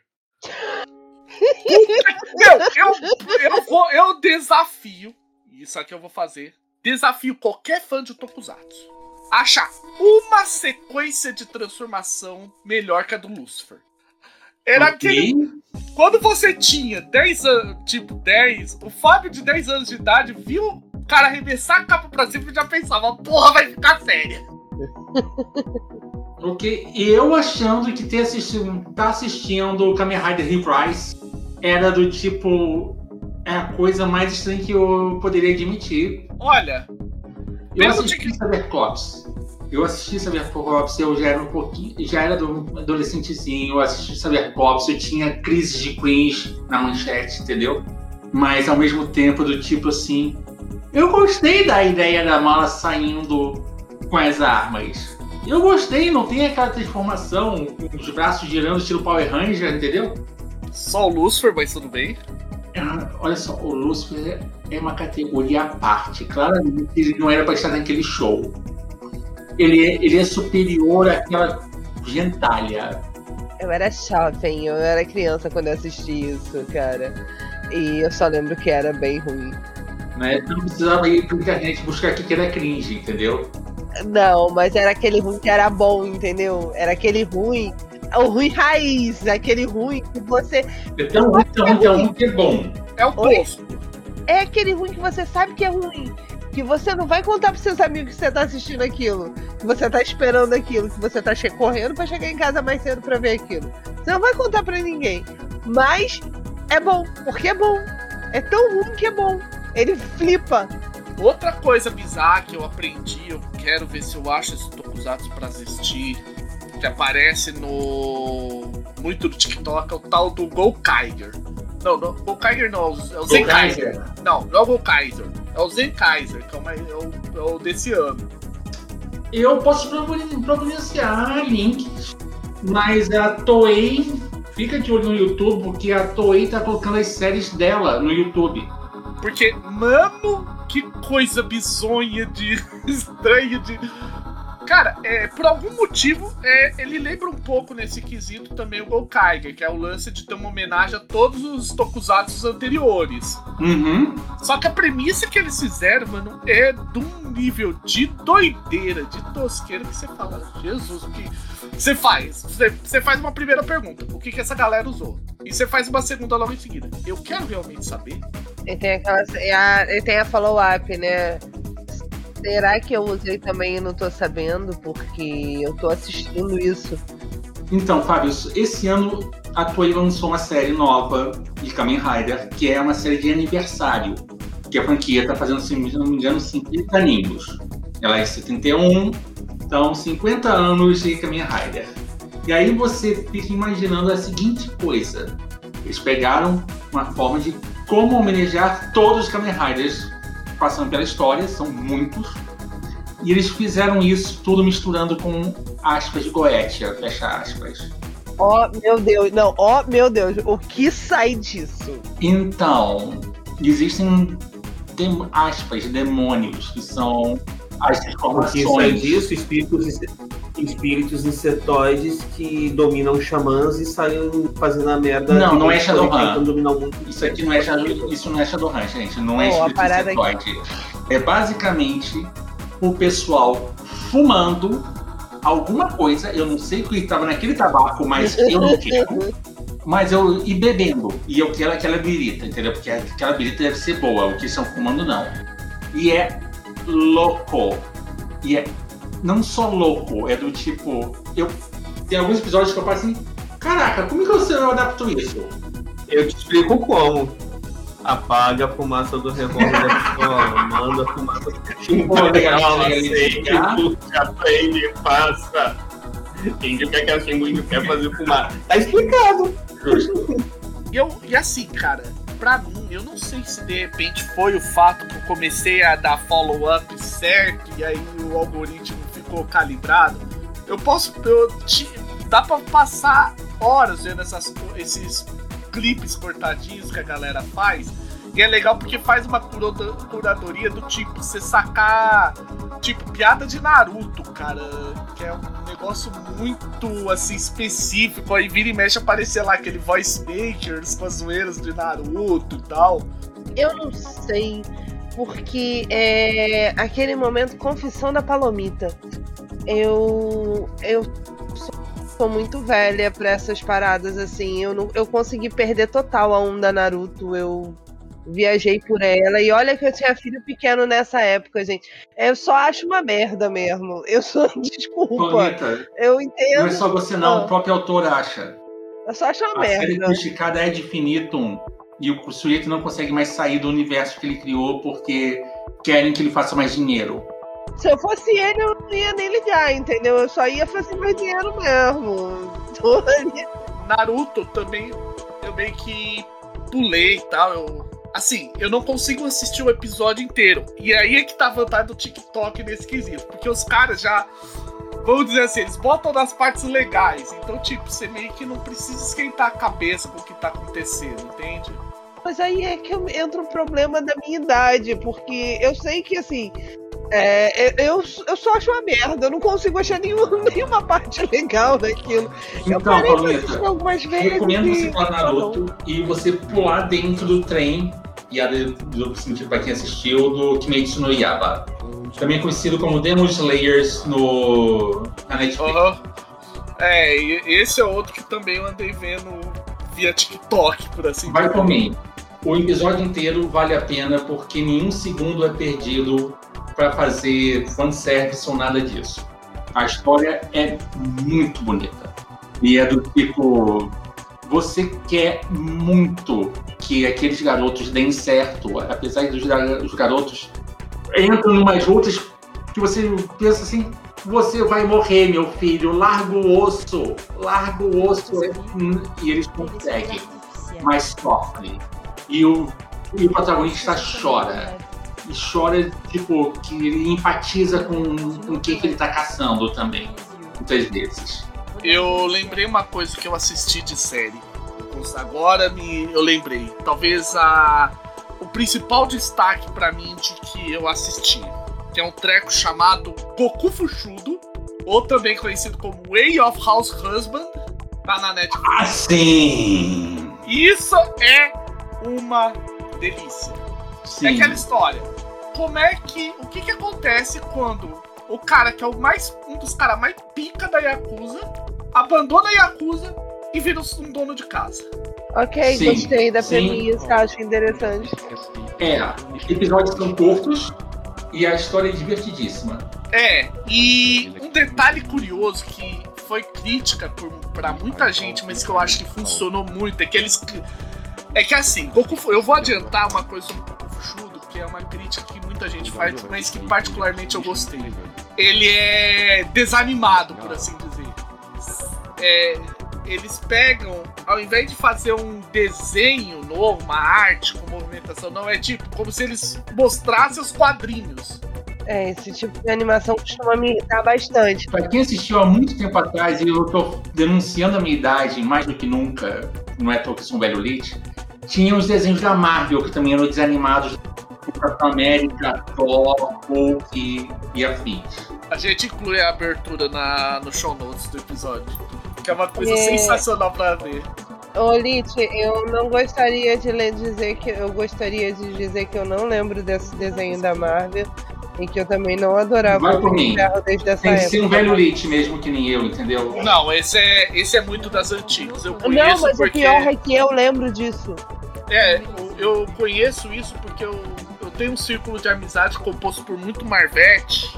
Meu, eu, eu, vou, eu desafio. Isso aqui eu vou fazer. Desafio qualquer fã de Tokusatsu. Achar uma sequência de transformação melhor que a do Lucifer. Era Ok. aquele. Quando você tinha dez anos, tipo dez, o Fábio de dez anos de idade viu o cara arremessar a capa pra cima e já pensava, porra, vai ficar séria. Ok, eu achando que ter assistido, tá assistindo o Kamen Rider Reprise era do tipo. É a coisa mais estranha que eu poderia admitir. Olha, Eu Pelo assisti de- Cybercops. Eu assisti Cybercops, eu já era um pouquinho. Já era do adolescentezinho, eu assisti Cybercops, eu tinha crises de queens na manchete, entendeu? Mas ao mesmo tempo do tipo assim. Eu gostei da ideia da mala saindo com as armas. Eu gostei, não tem aquela transformação, com os braços girando, estilo Power Ranger, entendeu? só o Lucifer, mas tudo bem. Ah, olha só, o Lucifer é uma categoria à parte. Claramente ele não era para estar naquele show. Ele é, ele é superior àquela gentalha. Eu era jovem, eu era criança quando eu assisti isso, cara. E eu só lembro que era bem ruim. Né? Você não precisava ir pra internet buscar o que era cringe, entendeu? Não, mas era aquele ruim que era bom, entendeu? Era aquele ruim, o ruim raiz, aquele ruim que você... É tão ruim, tão ruim, tão ruim que é bom. É o posto. É aquele ruim que você sabe que é ruim. Que você não vai contar pros seus amigos que você tá assistindo aquilo. Que você tá esperando aquilo. Que você tá che- correndo pra chegar em casa mais cedo pra ver aquilo. Você não vai contar pra ninguém. Mas é bom, porque é bom. É tão ruim que é bom. Ele flipa. Outra coisa bizarra que eu aprendi, eu quero ver se eu acho esses tokusatsu pra assistir, que aparece no... muito no TikTok, é o tal do Gokaiger. Não, não, Gokaiger não, é o Zenkaiser. Não, não é o Gokaiger, é o Zenkaiser, que é o, é o, é o desse ano. Eu posso providenciar links, mas a Toei, fica de olho no YouTube, porque a Toei tá colocando as séries dela no YouTube. Porque, mano, que coisa bizonha de... estranha de... Cara, é, por algum motivo, é, ele lembra um pouco nesse quesito também o Gokaiger, que é o lance de ter uma homenagem a todos os tokusatsu anteriores. Uhum. Só que a premissa que eles fizeram, mano, é de um nível de doideira, de tosqueira, que você fala, Jesus, o que você faz? Você, você faz uma primeira pergunta, o que, que essa galera usou? E você faz uma segunda logo em seguida. Eu quero realmente saber. Ele tem aquela. Ele tem a follow-up, né? Será que eu usei também e não tô sabendo? Porque eu tô assistindo isso. Então, Fábio, esse ano a Toei lançou uma série nova de Kamen Rider, que é uma série de aniversário, que a franquia tá fazendo, se não me engano, cinquenta aninhos. Ela é de setenta e um, então cinquenta anos de Kamen Rider. E aí você fica imaginando a seguinte coisa. Eles pegaram uma forma de como homenagear todos os Kamen Riders passando pela história, são muitos, e eles fizeram isso tudo misturando com aspas de Goetia, fecha aspas. Ó, oh, meu Deus, não, ó, oh, meu Deus, o que sai disso? Então, existem dem- aspas, demônios, que são as transformações. O que sai disso, espíritos, espíritos insetoides que dominam xamãs e saem fazendo a merda. Não, não é Shadowrun. Mundo. Isso aqui não é Shadowrun, isso não é Shadowrun, gente. Não é oh, espírito insetoide. É basicamente o pessoal fumando alguma coisa, eu não sei o que estava naquele tabaco, mas eu não quero. Mas eu e bebendo. E eu quero aquela birita, entendeu? Porque aquela birita deve ser boa, o que estão fumando não. E é louco. E é não só louco, é do tipo. Eu, tem alguns episódios que eu falo assim: caraca, como é que você não adaptou isso? Eu te explico como. Apaga a fumaça do revólver da pistola, manda a fumaça do cachimbo, acende, aprende, passa. Entende o que é que a Xingu quer fazer fumar? Tá explicado. E, eu, e assim, cara, pra mim, eu não sei se de repente foi o fato que eu comecei a dar follow-up certo e aí o algoritmo ficou calibrado. Eu posso. Eu, dá pra passar horas vendo essas, esses clipes cortadinhos que a galera faz. E é legal porque faz uma curadoria do tipo, você sacar, tipo, piada de Naruto, cara, que é um negócio muito, assim, específico. Aí vira e mexe aparecer lá aquele voice makers com as zoeiras de Naruto e tal. Eu não sei, porque é aquele momento confissão da Palomita. Eu... eu sou... Sou muito velha pra essas paradas, assim. Eu, não, eu consegui perder total a onda Naruto. Eu viajei por ela. E olha que eu tinha filho pequeno nessa época, gente. Eu só acho uma merda mesmo. Eu sou... Desculpa. Bonita. Eu entendo. Não é só você não, ah. o próprio autor acha. Eu só acho uma a merda. A série criticada é de Infinitum. E o sujeito não consegue mais sair do universo que ele criou porque querem que ele faça mais dinheiro. Se eu fosse ele, eu não ia nem ligar, entendeu? Eu só ia fazer mais dinheiro mesmo. Naruto também, eu meio que pulei e tal. Eu, assim, eu não consigo assistir o episódio inteiro. E aí é que tá a vantagem do TikTok nesse quesito. Porque os caras já, vamos dizer assim, eles botam nas partes legais. Então, tipo, você meio que não precisa esquentar a cabeça com o que tá acontecendo, entende? Mas aí é que entra um problema da minha idade. Porque eu sei que, assim... É, eu, eu só acho uma merda, eu não consigo achar nenhuma, nenhuma parte legal daquilo. Então, Paulita, algumas vezes recomendo você pular Naruto e você pular dentro do trem e a do duplo sentido para quem assistiu, do Kimetsu no Yaiba. Também conhecido como Demon Slayers no, na Netflix. Uhum. É, e esse é outro que também eu andei vendo via TikTok, por assim dizer. Vai por mim. O episódio inteiro vale a pena porque nenhum segundo é perdido para fazer fanservice ou nada disso. A história é muito bonita. E é do tipo... Você quer muito que aqueles garotos deem certo, apesar dos os garotos entram em umas lutas que você pensa assim, você vai morrer, meu filho, larga o osso, larga o osso, e eles conseguem, mas sofrem. E o, e o protagonista chora, e chora, tipo, que ele empatiza com, com o que, que ele tá caçando também, muitas vezes. Eu lembrei uma coisa que eu assisti de série. Agora me, eu lembrei. Talvez a, o principal destaque pra mim de que eu assisti. Que é um treco chamado Goku Fushudo, ou também conhecido como Way of House Husband. Tá na Netflix. Ah, sim! Isso é uma delícia. Sim. É aquela história. Como é que... O que que acontece quando o cara que é o mais, um dos caras mais pica da Yakuza abandona a Yakuza e vira um dono de casa. Ok, Sim, gostei da sim. premissa, acho interessante. É, episódios são curtos e a história é divertidíssima. É, e um detalhe curioso que foi crítica por, pra muita gente, mas que eu acho que funcionou muito, é que eles... É que assim, Goku, eu vou adiantar uma coisa sobre Goku Fushudo, que é uma crítica que muita gente faz, mas que particularmente eu gostei. Ele é desanimado, por assim dizer. É... Eles pegam, ao invés de fazer um desenho novo, uma arte com movimentação, não, é tipo como se eles mostrassem os quadrinhos. É, esse tipo de animação costuma me irritar bastante. Pra quem assistiu há muito tempo atrás, e eu tô denunciando a minha idade mais do que nunca, não é tão que sou um velho leite, tinha os desenhos da Marvel, que também eram desanimados, do Capitão América, Thor, Hulk e, e afins. A gente inclui a abertura na, no show notes do episódio, que é uma coisa É. sensacional pra ver. Ô, Lit, eu não gostaria de ler- dizer que eu gostaria de dizer que eu não lembro desse desenho da Marvel e que eu também não adorava Vai por o mim. Ferro desde essa Tem que época. ser um velho leite mesmo, que nem eu, entendeu? Não, esse é, esse é muito das antigas. Eu Não, conheço mas porque... o pior é que eu lembro disso. É, eu, eu conheço isso porque eu, eu tenho um círculo de amizade composto por muito Marvete.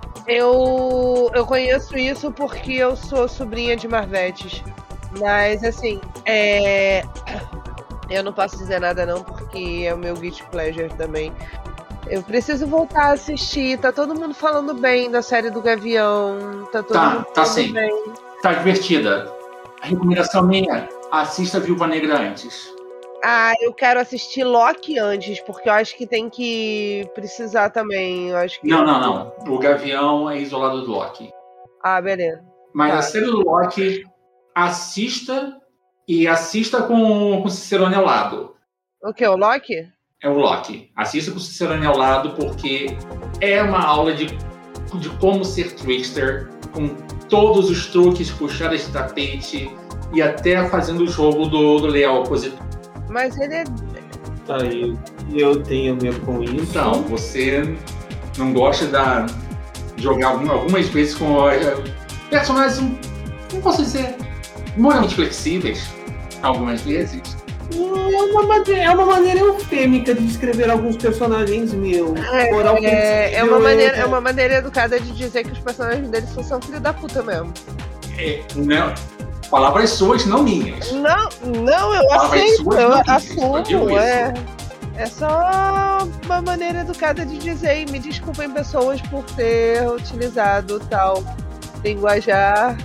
Eu, eu conheço isso porque eu sou sobrinha de Marvetes. Mas, assim, é... eu não posso dizer nada não, porque é o meu guilty pleasure também. Eu preciso voltar a assistir. Tá todo mundo falando bem da série do Gavião. Tá todo Tá, mundo tá falando sim. bem. Tá divertida. A recomendação minha, assista Viúva Negra antes. Ah, eu quero assistir Loki antes, porque eu acho que tem que precisar também. Eu acho que... Não, não, não. O Gavião é isolado do Loki. Ah, beleza. Mas Tá. a série do Loki, assista e assista com, com o Cicerone ao lado. O que? O Loki? É o Loki. Assista com o Cicerone ao lado porque é uma aula de, de como ser trickster, com todos os truques puxados de tapete e até fazendo o jogo do, do leal opositor. Mas ele é... Aí eu tenho medo com isso. Então, você não gosta da jogar algum- algumas vezes com eh, personagens, não posso dizer, moralmente flexíveis, algumas vezes. É uma, maneira, é uma maneira eufêmica de descrever alguns personagens meus. Moral É, é, flexível, uma maneira, é uma maneira educada de dizer que os personagens deles só são filho da puta mesmo. É, não, palavras suas, não minhas. Não, não, eu Palavras aceito, suas, eu não minhas, eu digo assumo, isso. é. É só uma maneira educada de dizer, e me desculpem pessoas por ter utilizado tal linguajar,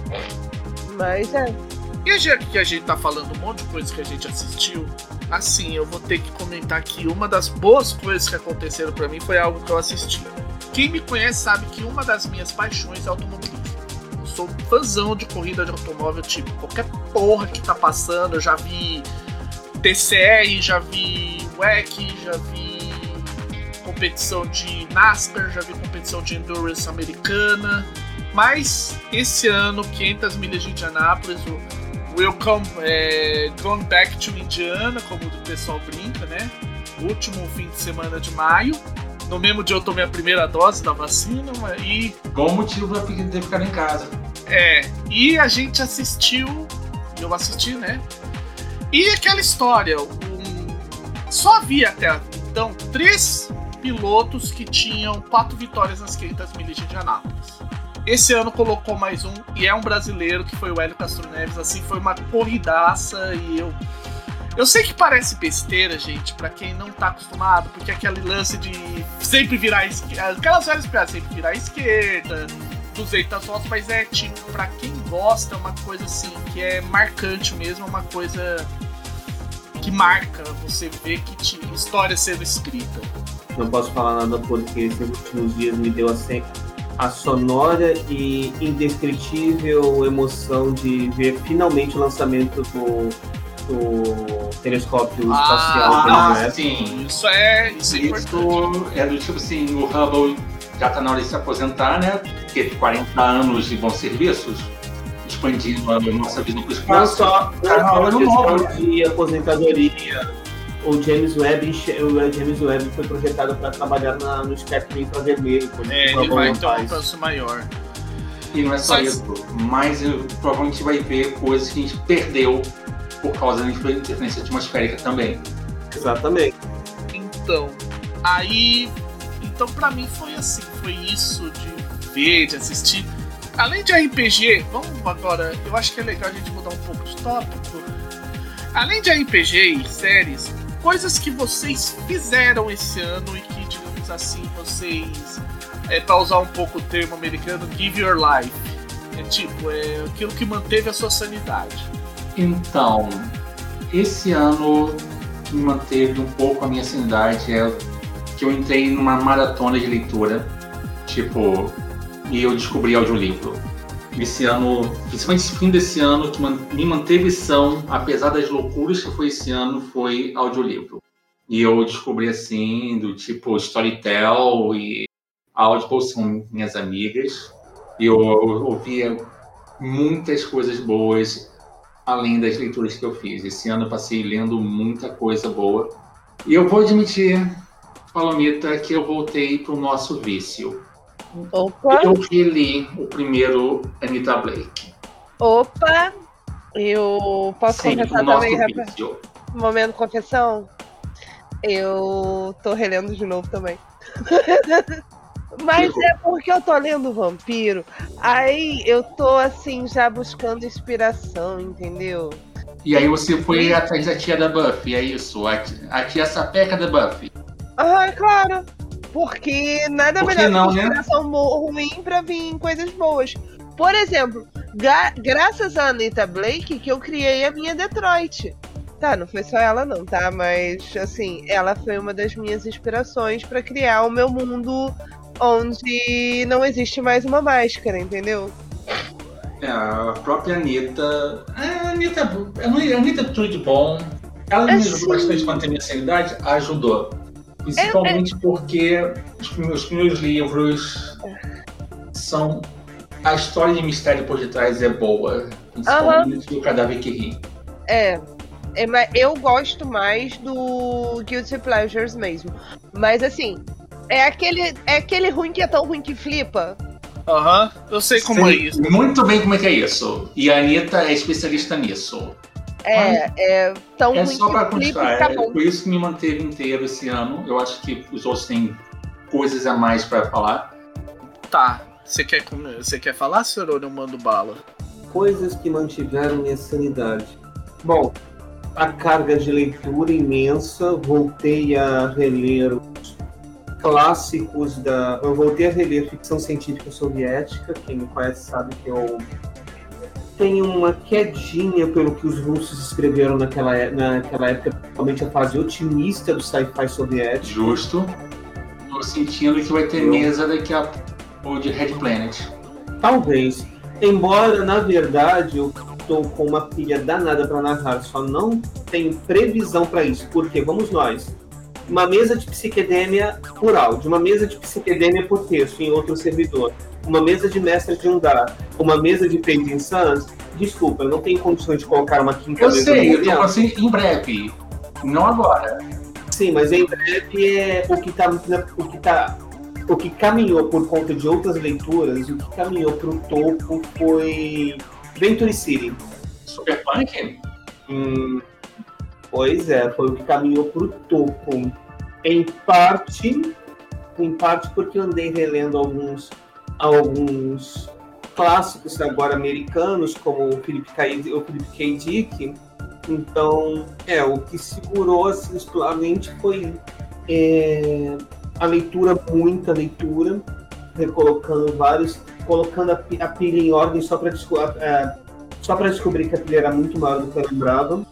mas é. E já que a gente tá falando um monte de coisa que a gente assistiu, assim, eu vou ter que comentar que uma das boas coisas que aconteceram pra mim foi algo que eu assisti. Quem me conhece sabe que uma das minhas paixões é automobilismo. Eu sou um fãzão de corrida de automóvel, tipo, qualquer porra que tá passando, eu já vi T C R, já vi W E C, já vi competição de NASCAR, já vi competição de Endurance americana. Mas esse ano, quinhentas milhas de Indianápolis, o Welcome, é, Gone Back to Indiana, como o pessoal brinca, né? último fim de semana de maio. No mesmo dia eu tomei a primeira dose da vacina e... Bom motivo pra ter ficado em casa. É, e a gente assistiu, eu assisti, né? E aquela história, um, só havia até então três pilotos que tinham quatro vitórias nas quinhentas milhas de Indianápolis. Esse ano colocou mais um, e é um brasileiro, que foi o Hélio Castro Neves. Assim, foi uma corridaça, e eu... Eu sei que parece besteira, gente, pra quem não tá acostumado, porque aquele lance de sempre virar à esquerda, aquelas velhas piadas, sempre virar à esquerda, duzentas voltas, mas é tipo, pra quem gosta, é uma coisa assim, que é marcante mesmo, é uma coisa que marca, você vê que tinha história sendo escrita. Não posso falar nada porque esses últimos dias me deu assim, a sonora e indescritível emoção de ver finalmente o lançamento do, do telescópio espacial. Ah, sim. Isso é, isso é Isso importante. é do tipo assim, o Hubble já tá na hora de se aposentar, né? Teve quarenta anos de bons serviços, expandindo a nossa vida para o Não espaço. só Tá na hora não do só novo. questão de aposentadoria. O James Webb, o James Webb foi projetado para trabalhar na, no espectro infravermelho. É, ele vai ter um alcance maior. E não é só Mas- isso, mas eu, provavelmente vai ver coisas que a gente perdeu por causa da interferência atmosférica também. Exatamente. Então, aí... Então, pra mim, foi assim. Foi isso de ver, de assistir. Além de R P G, vamos agora... Eu acho que é legal a gente mudar um pouco de tópico. Além de R P G e séries, coisas que vocês fizeram esse ano e que, digamos assim, vocês... É, pra usar um pouco o termo americano, give your life. É tipo, é aquilo que manteve a sua sanidade. Então, esse ano que manteve um pouco a minha sanidade é que eu entrei numa maratona de leitura, tipo, e eu descobri audiolivro. Esse ano, principalmente esse fim desse ano, que man- me manteve são, apesar das loucuras que foi esse ano, foi audiolivro. E eu descobri assim, do tipo Storytel e Audible são minhas amigas. E eu, eu ouvia muitas coisas boas, além das leituras que eu fiz. Esse ano eu passei lendo muita coisa boa. E eu vou admitir, Palomita, que eu voltei pro nosso vício. Opa, Eu reli o primeiro Anita Blake. opa. Eu posso Sim, confessar o nosso também, rapaz? vício. Momento confessão. Eu tô relendo de novo também. Mas é porque eu tô lendo Vampiro. Aí eu tô assim, já buscando inspiração, entendeu? E aí você foi atrás da tia da Buffy, é isso? A tia, a tia sapeca da Buffy. Ah, claro. Porque nada Por que melhor não, que né? inspiração mo- ruim pra vir em coisas boas. Por exemplo, ga- graças a Anita Blake que eu criei a minha Detroit. Tá, não foi só ela não, tá? Mas, assim, ela foi uma das minhas inspirações pra criar o meu mundo onde não existe mais uma máscara, entendeu? É, a própria Anitta. A Anitta, a Anitta é tudo de bom. Ela me É, ajudou sim. bastante a manter minha sanidade? Ajudou. Principalmente porque os meus primeiros livros são. A história de mistério por detrás é boa. Principalmente o Cadáver que Ri. É, é, mas eu gosto mais do Guilty Pleasures mesmo. Mas, assim, é aquele, é aquele ruim que é tão ruim que flipa. Aham, eu sei como Sei é isso. muito bem como é que é isso. E a Anitta é especialista nisso. É, é tão É ruim só pra que flipa constar, e fica é bom. por isso que me manteve inteiro esse ano. Eu acho que os outros têm coisas a mais pra falar. Tá, você quer, você quer falar, senhor, ou eu mando bala? Coisas que mantiveram minha sanidade. Bom, a carga de leitura imensa, voltei a reler os clássicos da... Eu voltei a reler ficção científica soviética, quem me conhece sabe que eu tenho uma quedinha pelo que os russos escreveram naquela, é- naquela época, principalmente a fase otimista do sci-fi soviético. Justo. Tô sentindo que vai ter mesa daqui a pouco de Red Planet. Talvez. Embora, na verdade, eu estou com uma pilha danada para narrar, só não tenho previsão para isso. Porque, vamos nós, uma mesa de psiquedemia por áudio, uma mesa de psiquedemia por texto em outro servidor, uma mesa de mestre de andar, uma mesa de Fading Suns, desculpa, eu não tenho condições de colocar uma quinta Eu mesa sei, no eu tô momento. falando assim em breve. Não agora. Sim, mas em breve é o que tá, o que tá, o que caminhou por conta de outras leituras, o que caminhou para o topo foi Venture City. Superpunk? Hum, pois é, foi o que caminhou para o topo. Em parte, em parte porque eu andei relendo alguns, alguns clássicos agora americanos, como o Philip K. o Philip K. Dick. Então, é, o que segurou assim, exclusivamente foi é, a leitura, muita leitura, recolocando vários, colocando a, a pilha em ordem só para é, só para descobrir que a pilha era muito maior do que eu lembrava.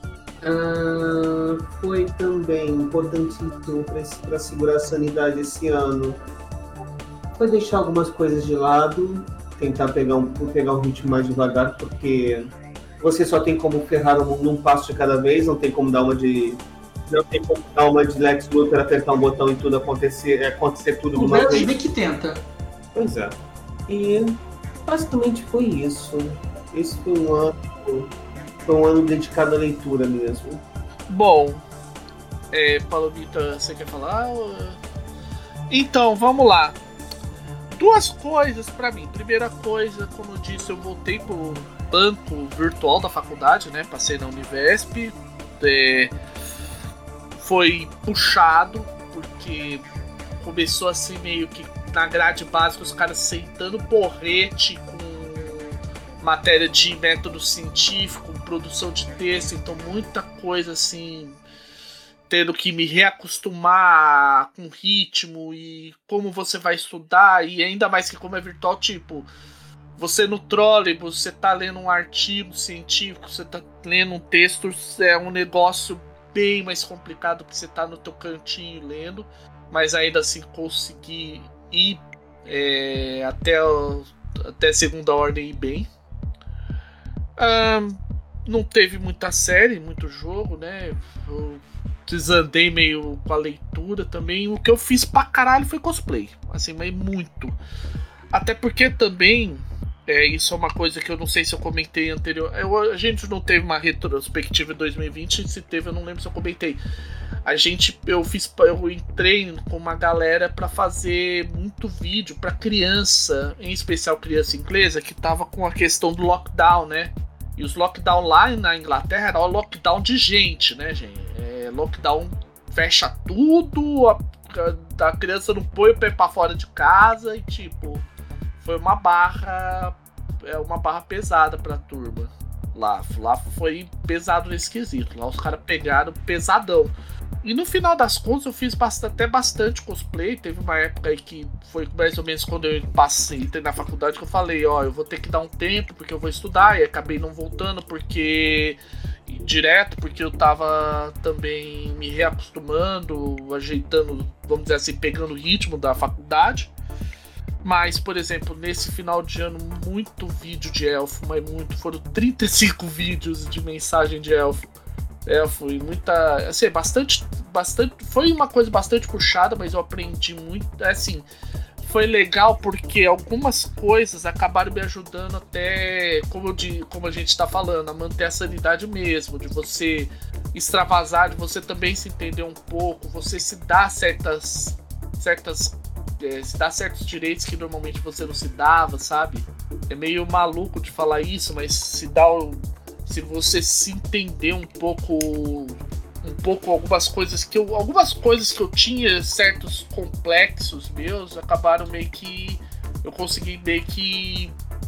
Ah, foi também importantíssimo para segurar a sanidade esse ano. Foi deixar algumas coisas de lado, tentar pegar um, pegar um ritmo mais devagar, porque você só tem como ferrar o mundo um passo de cada vez, não tem como dar uma de. Não tem como dar uma de Lex Luthor, apertar um botão e tudo acontecer, acontecer tudo de uma vez. O que tenta. Pois é. E basicamente foi isso. Esse foi um ano. Foi um ano dedicado à leitura mesmo. Bom, é, Palomita, você quer falar? Então, vamos lá. Duas coisas pra mim. Primeira coisa, como eu disse, eu voltei pro banco virtual da faculdade, né? Passei na Univesp. É, foi puxado, porque começou assim meio que na grade básica, os caras sentando porrete com matéria de método científico, produção de texto, então muita coisa assim, tendo que me reacostumar com ritmo e como você vai estudar, e ainda mais que como é virtual, tipo, você no trolleybus, você tá lendo um artigo científico, você tá lendo um texto, é um negócio bem mais complicado que você tá no teu cantinho lendo, mas ainda assim conseguir ir é, até, até segunda ordem e bem. Um, não teve muita série, muito jogo, né? Eu desandei meio com a leitura também. O que eu fiz pra caralho foi cosplay, assim, mas muito. Até porque também, é, isso é uma coisa que eu não sei se eu comentei anterior. Eu, a gente não teve uma retrospectiva em dois mil e vinte, se teve eu não lembro se eu comentei. A gente, eu fiz, eu entrei com uma galera pra fazer muito vídeo pra criança, em especial criança inglesa, que tava com a questão do lockdown, né? E os lockdown lá na Inglaterra era o lockdown de gente, né, gente? É, lockdown fecha tudo, a, a criança não põe o pé pra fora de casa e, tipo, foi uma barra, é uma barra pesada pra turma. Lá, lá foi pesado nesse quesito. Lá os caras pegaram pesadão. E no final das contas eu fiz bastante, até bastante cosplay. Teve uma época aí que foi mais ou menos quando eu passei, entrei na faculdade, que eu falei, ó, eu vou ter que dar um tempo porque eu vou estudar, e acabei não voltando porque direto, porque eu tava também me reacostumando, ajeitando, vamos dizer assim, pegando o ritmo da faculdade. Mas, por exemplo, nesse final de ano, muito vídeo de elfo, mas muito, foram trinta e cinco vídeos de mensagem de elfo. É, foi muita, assim, bastante, bastante, foi uma coisa bastante puxada, mas eu aprendi muito, assim, foi legal porque algumas coisas acabaram me ajudando até, como, eu, de, como a gente tá falando, a manter a sanidade mesmo, de você extravasar, de você também se entender um pouco, você se dá certas, certas, é, se dá certos direitos que normalmente você não se dava, sabe? É meio maluco de falar isso, mas se dá o se você se entender um pouco, um pouco algumas coisas que eu, algumas coisas que eu tinha, certos complexos meus, acabaram meio que, eu consegui meio que,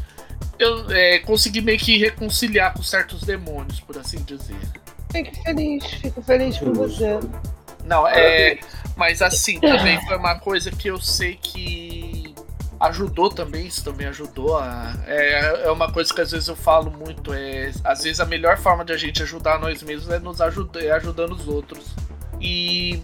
eu é, consegui meio que reconciliar com certos demônios, por assim dizer. Fico feliz, fico feliz por você. Não, é, mas assim, também foi uma coisa que eu sei que ajudou também, isso também ajudou a, é, é uma coisa que às vezes eu falo muito, é, às vezes a melhor forma de a gente ajudar nós mesmos é nos ajudar, é ajudando os outros. E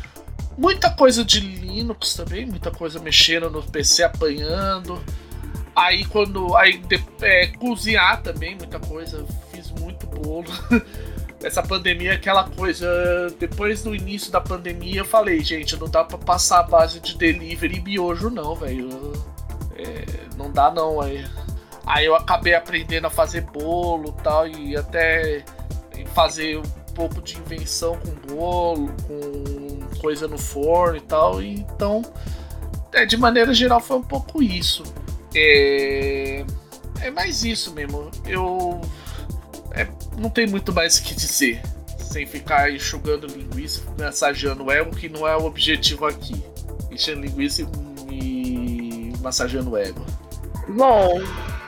muita coisa de Linux também, muita coisa mexendo no P C, apanhando. Aí quando, aí é, cozinhar também, muita coisa, fiz muito bolo. Essa pandemia é aquela coisa, depois do início da pandemia eu falei, gente, não dá pra passar a base de delivery e miojo não, velho, é, não dá não, aí, aí eu acabei aprendendo a fazer bolo e tal, e até fazer um pouco de invenção com bolo, com coisa no forno e tal. E, então, é, de maneira geral, foi um pouco isso. É, é mais isso mesmo. Eu é, não tem muito mais o que dizer. Sem ficar enxugando linguiça, massageando o ego, que não é o objetivo aqui. Enchendo linguiça e massageando o ego. Bom,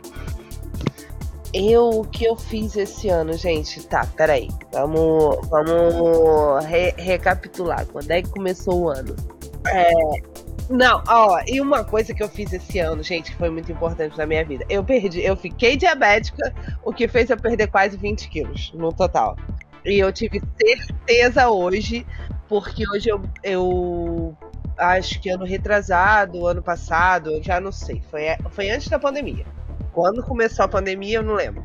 eu o que eu fiz esse ano, gente, tá, peraí. Vamos, vamos re- recapitular. Quando é que começou o ano? É. Não, ó, e uma coisa que eu fiz esse ano, gente, que foi muito importante na minha vida. Eu perdi, eu fiquei diabética, o que fez eu perder quase vinte quilos no total. E eu tive certeza hoje, porque hoje eu, eu acho que ano retrasado, ano passado, eu já não sei, foi, foi antes da pandemia. Quando começou a pandemia, eu não lembro.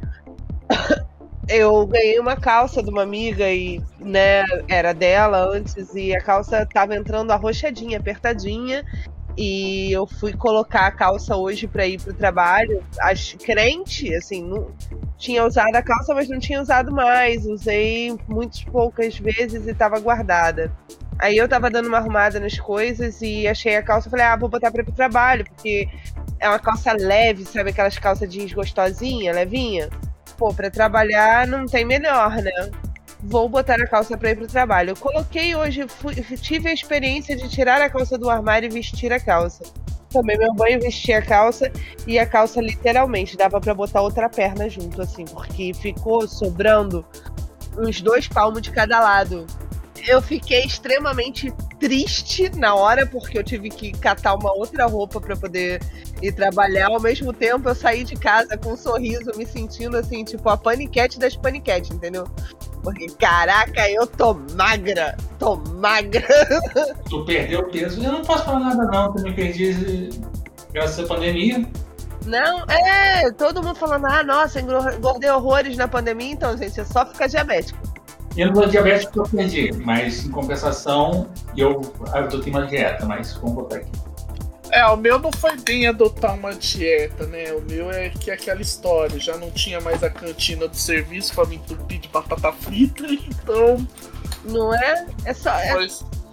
Eu ganhei uma calça de uma amiga e, né, era dela antes, e a calça tava entrando arrochadinha, apertadinha, e eu fui colocar a calça hoje pra ir pro trabalho. Acho crente, assim, não tinha usado a calça, mas não tinha usado mais. Usei muitas poucas vezes e tava guardada. Aí eu tava dando uma arrumada nas coisas e achei a calça, falei, ah, vou botar pra ir pro trabalho, porque é uma calça leve, sabe aquelas calças jeans gostosinha, levinha? Pô, pra trabalhar não tem melhor, né? Vou botar a calça pra ir pro trabalho. Eu coloquei hoje, fui, tive a experiência de tirar a calça do armário e vestir a calça. Tomei meu banho, vesti a calça, e a calça literalmente dava pra botar outra perna junto, assim, porque ficou sobrando uns dois palmos de cada lado. Eu fiquei extremamente triste na hora, porque eu tive que catar uma outra roupa pra poder ir trabalhar. Ao mesmo tempo, eu saí de casa com um sorriso, me sentindo assim, tipo a paniquete das paniquetes, entendeu? Porque, caraca, eu tô magra, tô magra. Tu perdeu peso? Eu não posso falar nada não, eu também perdi graças à pandemia. Não, é, todo mundo falando, ah, nossa, engordei horrores na pandemia, então, gente, é só ficar diabético. Eu não sou diabético que eu perdi, mas em compensação eu adotei uma dieta, mas vamos botar aqui. É, o meu não foi bem adotar uma dieta, né? O meu é que é aquela história, já não tinha mais a cantina do serviço pra me entupir de batata frita, então... Não é? É só... É... Foi,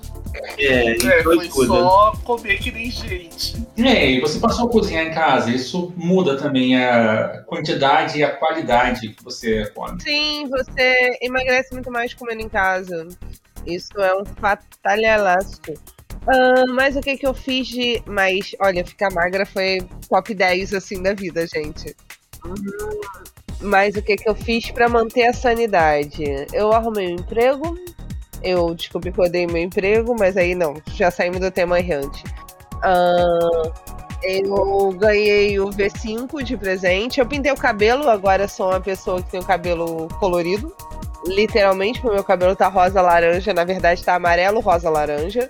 É, é, foi só comer que nem gente. É, e você passou a cozinhar em casa, isso muda também a quantidade e a qualidade que você come. Sim, você emagrece muito mais comendo em casa. Isso é um fatalhalaço. Uh, mas o que que eu fiz de... Mas, olha, ficar magra foi top dez, assim, da vida, gente. Hum, mas o que que eu fiz pra manter a sanidade? Eu arrumei um emprego. Eu descobri que eu odeio meu emprego, mas aí não, já saímos do tema errante. Uh, eu ganhei o V cinco de presente. Eu pintei o cabelo, agora sou uma pessoa que tem o cabelo colorido. Literalmente, porque o meu cabelo tá rosa-laranja, na verdade tá amarelo, rosa-laranja.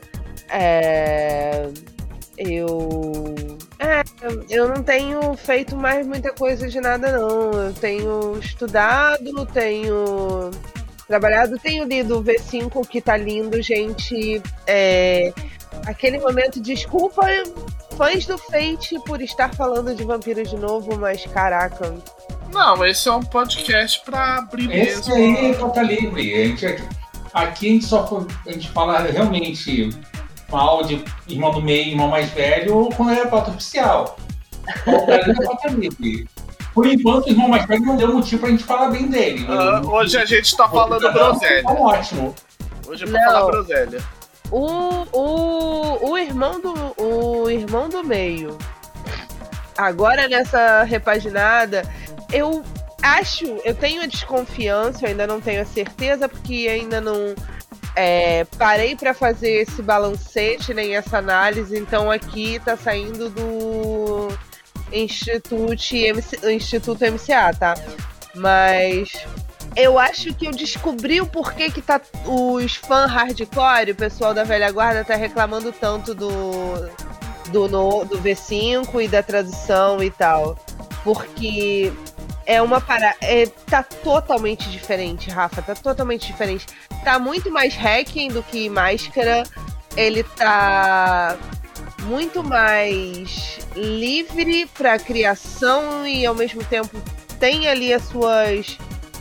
É... Eu... É, eu não tenho feito mais muita coisa de nada, não. Eu tenho estudado, tenho... trabalhado, tenho lido o V cinco, que tá lindo, gente. É... Aquele momento, desculpa, fãs do Fate, por estar falando de vampiros de novo, mas caraca. Não, esse é um podcast pra abrir esse mesmo. Esse aí é pauta livre. A gente, aqui a gente só a gente fala realmente mal de irmão do meio, irmão mais velho, ou quando é pauta oficial. Pauta livre é pauta livre. Por enquanto, o irmão mais velho não deu motivo pra gente falar bem dele. Uh, hoje a gente tá falando groselha. Tá ótimo. Hoje é pra não. falar groselha. O, o, o, irmão do, o irmão do meio. Agora, nessa repaginada, eu acho, eu tenho a desconfiança, eu ainda não tenho a certeza, porque ainda não é, parei pra fazer esse balancete, nem essa análise, então aqui tá saindo do Instituto M C, Instituto M C A, tá? Mas eu acho que eu descobri o porquê que tá os fãs hardcore, o pessoal da velha guarda, tá reclamando tanto do, do, no, do V cinco e da tradução e tal. Porque é uma parada. É, tá totalmente diferente, Rafa. Tá totalmente diferente. Tá muito mais hacking do que máscara. Ele tá muito mais livre pra criação e ao mesmo tempo tem ali as suas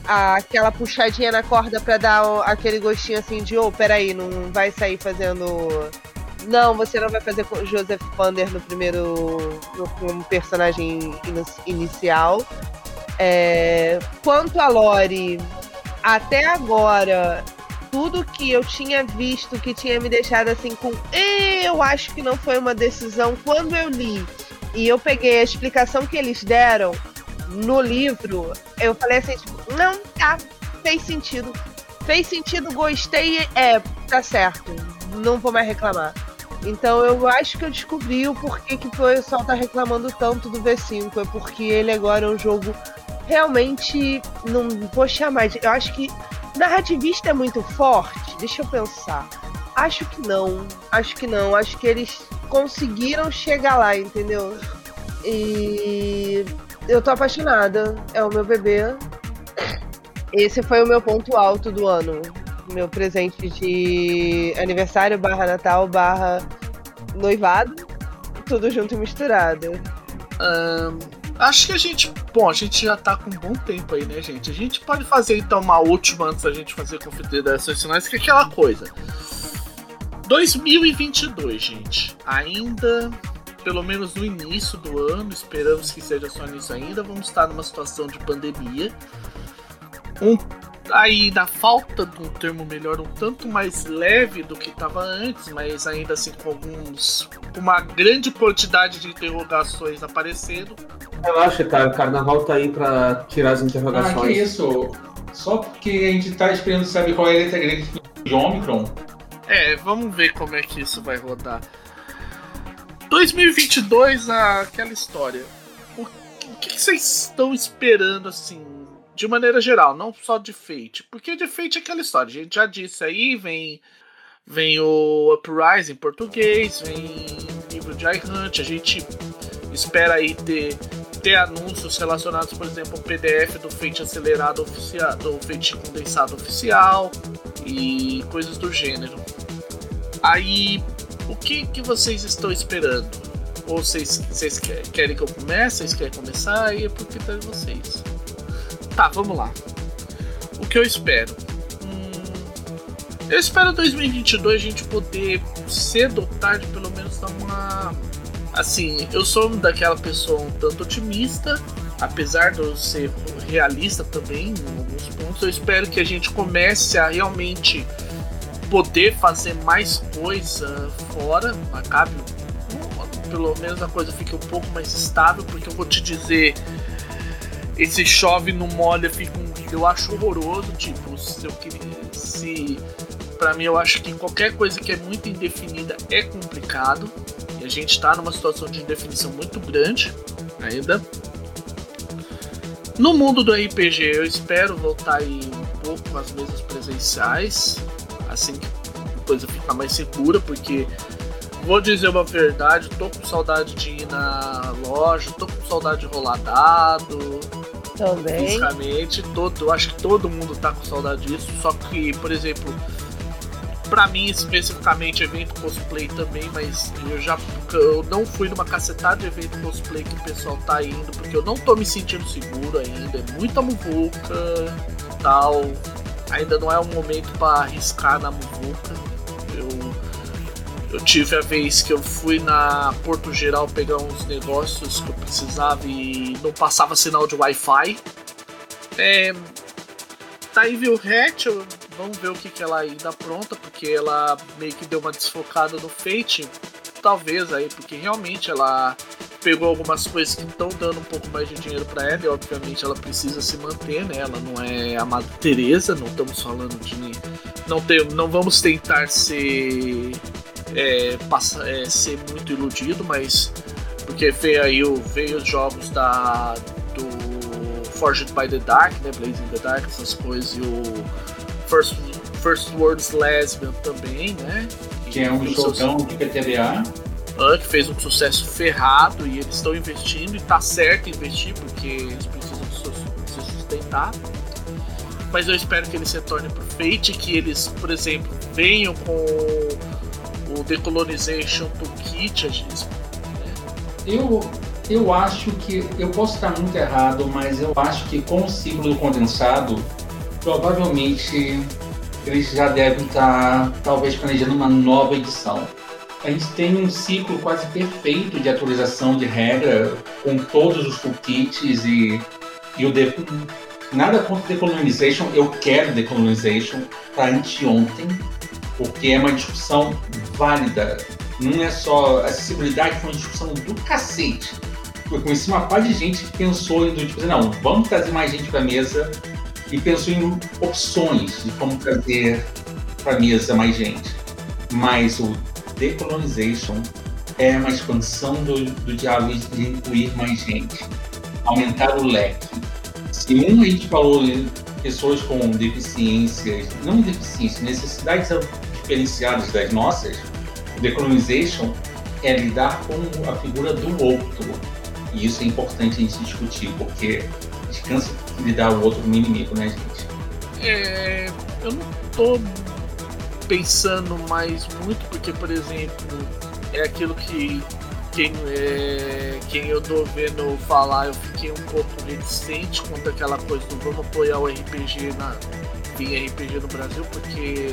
a, aquela puxadinha na corda pra dar o, aquele gostinho assim de, ô, oh, peraí, não vai sair fazendo... Não, você não vai fazer com Joseph Pander no primeiro... No, como personagem in, inicial. É, quanto a Lori, até agora, tudo que eu tinha visto que tinha me deixado assim com... Eu acho que não foi uma decisão. Quando eu li e eu peguei a explicação que eles deram no livro, eu falei assim, tipo, não, tá, fez sentido. Fez sentido, gostei, é, tá certo. Não vou mais reclamar. Então eu acho que eu descobri o porquê que o pessoal tá reclamando tanto do V cinco. É porque ele agora é um jogo realmente, não vou chamar de... Eu acho que narrativista é muito forte. Deixa eu pensar. Acho que não. Acho que não. Acho que eles conseguiram chegar lá, entendeu? E eu tô apaixonada. É o meu bebê. Esse foi o meu ponto alto do ano. Meu presente de aniversário, barra Natal, barra noivado. Tudo junto e misturado. Um, acho que a gente... Bom, a gente já tá com um bom tempo aí, né, gente? A gente pode fazer, então, uma última antes da gente fazer considerações finais, que é aquela coisa. dois mil e vinte e dois, gente. Ainda, pelo menos no início do ano, esperamos que seja só nisso ainda, vamos estar numa situação de pandemia. Um, aí, na falta de um termo melhor, um tanto mais leve do que estava antes, mas ainda assim com alguns... uma grande quantidade de interrogações aparecendo. Relaxa, cara, o carnaval tá aí pra tirar as interrogações. Ah, que isso? Só porque a gente tá esperando saber qual é a letra grande de Omicron. É, vamos ver como é que isso vai rodar. dois mil e vinte e dois, aquela história. O, o que vocês estão esperando, assim, de maneira geral, não só de Fate? Porque de Fate é aquela história, a gente já disse aí, vem, vem o Uprising em português, vem o livro de iHunt, a gente espera aí ter... ter anúncios relacionados, por exemplo, ao P D F do Fate acelerado oficial, do Fate condensado oficial e coisas do gênero. Aí, o que, que vocês estão esperando? Ou vocês, vocês querem que eu comece? Vocês querem começar? Aí é porque tá de vocês. Tá, vamos lá. O que eu espero? Hum, eu espero dois mil e vinte e dois a gente poder, cedo ou tarde, pelo menos dar uma... Assim, eu sou daquela pessoa um tanto otimista, apesar de eu ser realista também em alguns pontos. Eu espero que a gente comece a realmente poder fazer mais coisa fora, acabe, pelo menos a coisa fique um pouco mais estável, porque eu vou te dizer, esse chove não molha, fica um, eu acho horroroso, tipo, se eu queria, se pra mim eu acho que qualquer coisa que é muito indefinida é complicado. E a gente está numa situação de indefinição muito grande ainda. No mundo do R P G, eu espero voltar aí um pouco com as mesas presenciais, assim que a coisa ficar mais segura, porque vou dizer uma verdade, tô com saudade de ir na loja, tô com saudade de rolar dado. Também. Fisicamente, todo, eu acho que todo mundo tá com saudade disso, só que, por exemplo, pra mim, especificamente, evento cosplay também, mas eu já eu não fui numa cacetada de evento cosplay que o pessoal tá indo, porque eu não tô me sentindo seguro ainda, é muita muvuca, tal, ainda não é um momento pra arriscar na muvuca. Eu, eu tive a vez que eu fui na Porto Geral pegar uns negócios que eu precisava e não passava sinal de Wi-Fi. É, tá aí, viu, Hatch, eu... Vamos ver o que, que ela ainda pronta, porque ela meio que deu uma desfocada no Fate. Talvez aí, porque realmente ela pegou algumas coisas que estão dando um pouco mais de dinheiro para ela. E obviamente ela precisa se manter, né? Ela não é a Madre Teresa, não estamos falando de... Não, tem, não vamos tentar ser, é, passa, é, ser muito iludido, mas... Porque veio aí veio os jogos da, do Forged by the Dark, né? Blazing the Dark, essas coisas, e o... First, First Words Lesbian também, né? Que, que é um jogão de P T B A. Que fez um sucesso ferrado e eles estão investindo, e tá certo investir, porque eles precisam se sustentar. Mas eu espero que eles retornem pro Fate, que eles, por exemplo, venham com o Decolonization Toolkit. Né? Eu, eu acho que, eu posso estar muito errado, mas eu acho que com o ciclo do condensado provavelmente eles já devem estar, talvez, planejando uma nova edição. A gente tem um ciclo quase perfeito de atualização de regra, com todos os toolkits e, e o de, nada contra Decolonization, eu quero Decolonization para anteontem, porque é uma discussão válida. Não é só acessibilidade, foi uma discussão do cacete. Eu conheci uma par de gente que pensou em, tipo, não, vamos trazer mais gente para a mesa, e pensou em opções de como trazer para a mesa mais gente. Mas o Decolonization é uma expansão do, do diálogo de incluir mais gente, aumentar o leque. Se um a gente falou de pessoas com deficiências, não deficiências, necessidades diferenciadas das nossas, o Decolonization é lidar com a figura do outro. E isso é importante a gente discutir, porque a gente cansa de lidar o outro como inimigo, né, gente? É, eu não tô pensando mais muito, porque, por exemplo, é aquilo que quem, é, quem eu tô vendo falar, eu fiquei um pouco reticente quanto aquela coisa do vamos apoiar o R P G na tem R P G no Brasil, porque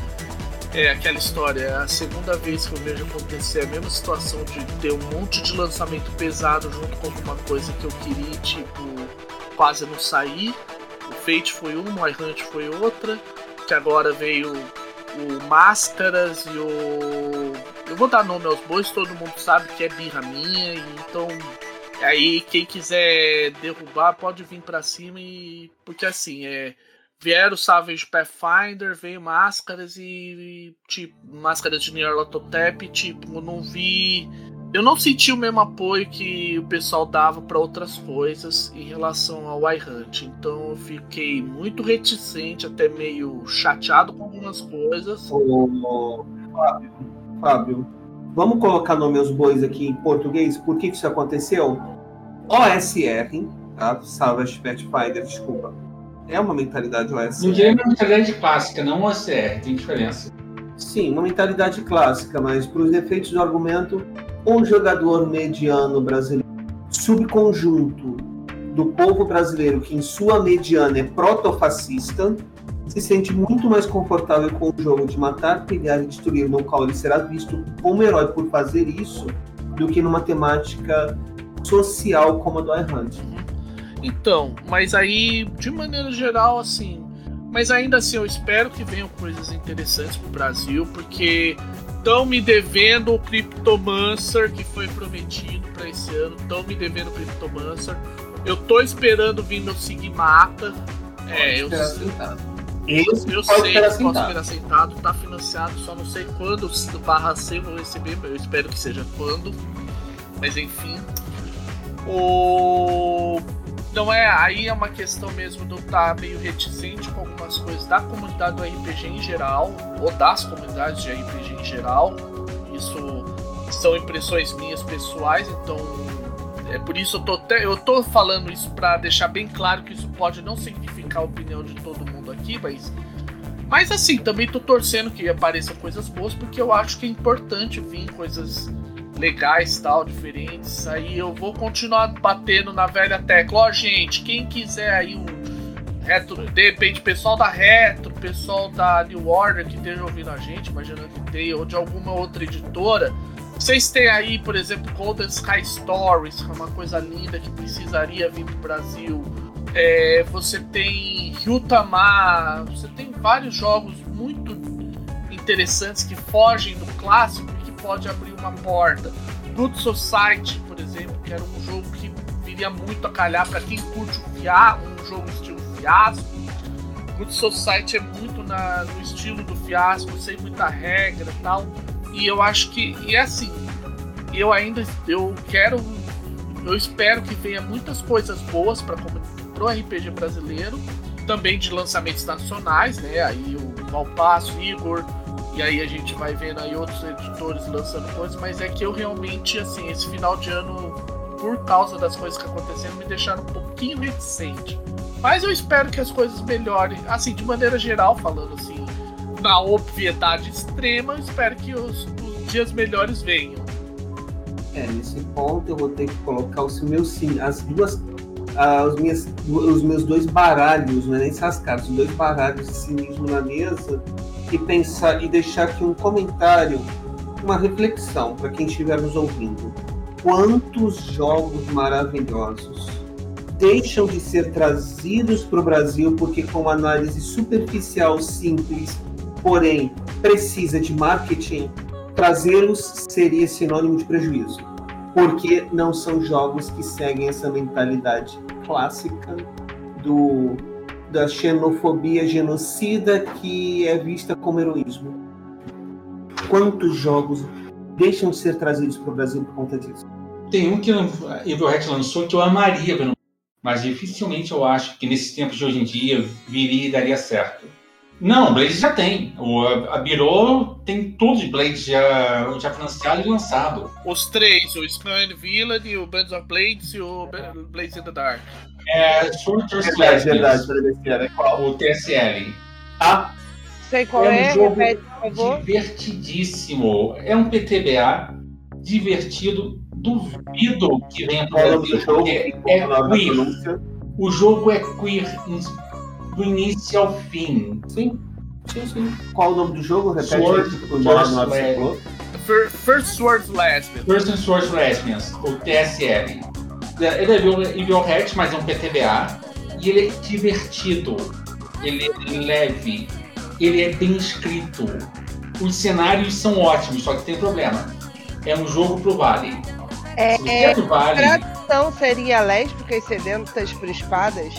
é aquela história, é a segunda vez que eu vejo acontecer a mesma situação de ter um monte de lançamento pesado junto com alguma coisa que eu queria, tipo, quase não sair. O Fate foi uma, o iHunt foi outra, que agora veio o Máscaras e o... Eu vou dar nome aos bois, todo mundo sabe que é birra minha, e então aí quem quiser derrubar pode vir pra cima, e porque assim, é... vieram o Savage Pathfinder, veio Máscaras e, tipo, Máscaras de Nyarlathotep, tipo, eu não vi... Eu não senti o mesmo apoio que o pessoal dava para outras coisas em relação ao iHunt. Então eu fiquei muito reticente, até meio chateado com algumas coisas. Ô, Fábio, Fábio, vamos colocar nome aos bois aqui em português? Por que, que isso aconteceu? O S R, tá? Savage Pathfinder, desculpa. É uma mentalidade O S R. No dia é uma mentalidade clássica, não O S R, tem diferença. Sim, uma mentalidade clássica, mas para os efeitos do argumento, um jogador mediano brasileiro, subconjunto do povo brasileiro, que em sua mediana é protofascista, se sente muito mais confortável com o jogo de matar, pegar e destruir, no qual ele será visto como herói por fazer isso, do que numa temática social como a do iHunt. Então, mas aí, de maneira geral, assim... Mas ainda assim, eu espero que venham coisas interessantes pro Brasil, porque estão me devendo o Cryptomancer, que foi prometido para esse ano. Estão me devendo o Cryptomancer. Eu tô esperando vir meu Sigmata. É, eu, eu, eu sei que posso esperar sentado. Tá financiado, só não sei quando o barra C vou receber. Eu espero que seja quando. Mas enfim. O... Então é, aí é uma questão mesmo de eu estar meio reticente com algumas coisas da comunidade do R P G em geral, ou das comunidades de R P G em geral. Isso são impressões minhas pessoais, então é por isso eu tô, te, eu tô falando isso para deixar bem claro que isso pode não significar a opinião de todo mundo aqui, mas, mas assim, também tô torcendo que apareçam coisas boas, porque eu acho que é importante vir coisas legais, tal, diferentes. Aí eu vou continuar batendo na velha tecla. Ó, gente, quem quiser aí um retro, de repente pessoal da Retro, pessoal da New Order que esteja ouvindo a gente, imaginando que tem, ou de alguma outra editora, vocês têm aí, por exemplo, Golden Sky Stories, que é uma coisa linda que precisaria vir pro Brasil. É, você tem Ryutama, você tem vários jogos muito interessantes que fogem do clássico, pode abrir uma porta. Good Society, por exemplo, que era um jogo que viria muito a calhar para quem curte o fiasco, um jogo estilo fiasco. Good Society é muito na, no estilo do fiasco, sem muita regra e tal. E eu acho que, e é assim, eu ainda, eu quero, eu espero que venha muitas coisas boas para o R P G brasileiro, também de lançamentos nacionais, né? Aí o Valpasso, Igor. E aí a gente vai vendo aí outros editores lançando coisas, mas é que eu realmente, assim, esse final de ano, por causa das coisas que aconteceram, me deixaram um pouquinho reticente. Mas eu espero que as coisas melhorem, assim, de maneira geral, falando assim, na obviedade extrema, eu espero que os, os dias melhores venham. É, nesse ponto eu vou ter que colocar o meu sim, as duas, ah, os, minhas, os meus dois baralhos, não é nem essas cartas, os dois baralhos de cinismo na mesa e pensar e deixar aqui um comentário, uma reflexão para quem estiver nos ouvindo. Quantos jogos maravilhosos deixam de ser trazidos para o Brasil porque com uma análise superficial, simples, porém precisa de marketing, trazê-los seria sinônimo de prejuízo, porque não são jogos que seguem essa mentalidade clássica do, da xenofobia genocida que é vista como heroísmo. Quantos jogos deixam de ser trazidos para o Brasil por conta disso? Tem um que o Evil Hat lançou que eu amaria ver, mas dificilmente eu acho que nesses tempos de hoje em dia viria e daria certo. Não, Blade já tem. O, a Biro tem todos os Blades já, já financiado e lançado. Os três, o Sky Villain, o Bands of Blades e o Blades in the Dark. É, Shorter Verdade, verdade, verdade. O T S L. Ah, sei qual é. é, Um jogo repete, por favor. Divertidíssimo. É um P T B A divertido. Duvido que venha para o Brasil, porque é queer. O jogo é queer do início ao fim. Sim, sim, sim. Qual o nome do jogo? Repete Sword, o nome. First Sword Lesbians. First and Sword Lesbians, o T S L. Ele é Evil Hat, mas é um P T B A. E ele é divertido. Ele é leve. Ele é bem escrito. Os cenários são ótimos, só que tem problema. É um jogo pro Vale. É, é, vale, a tradução seria lésbicas sedentas por espadas?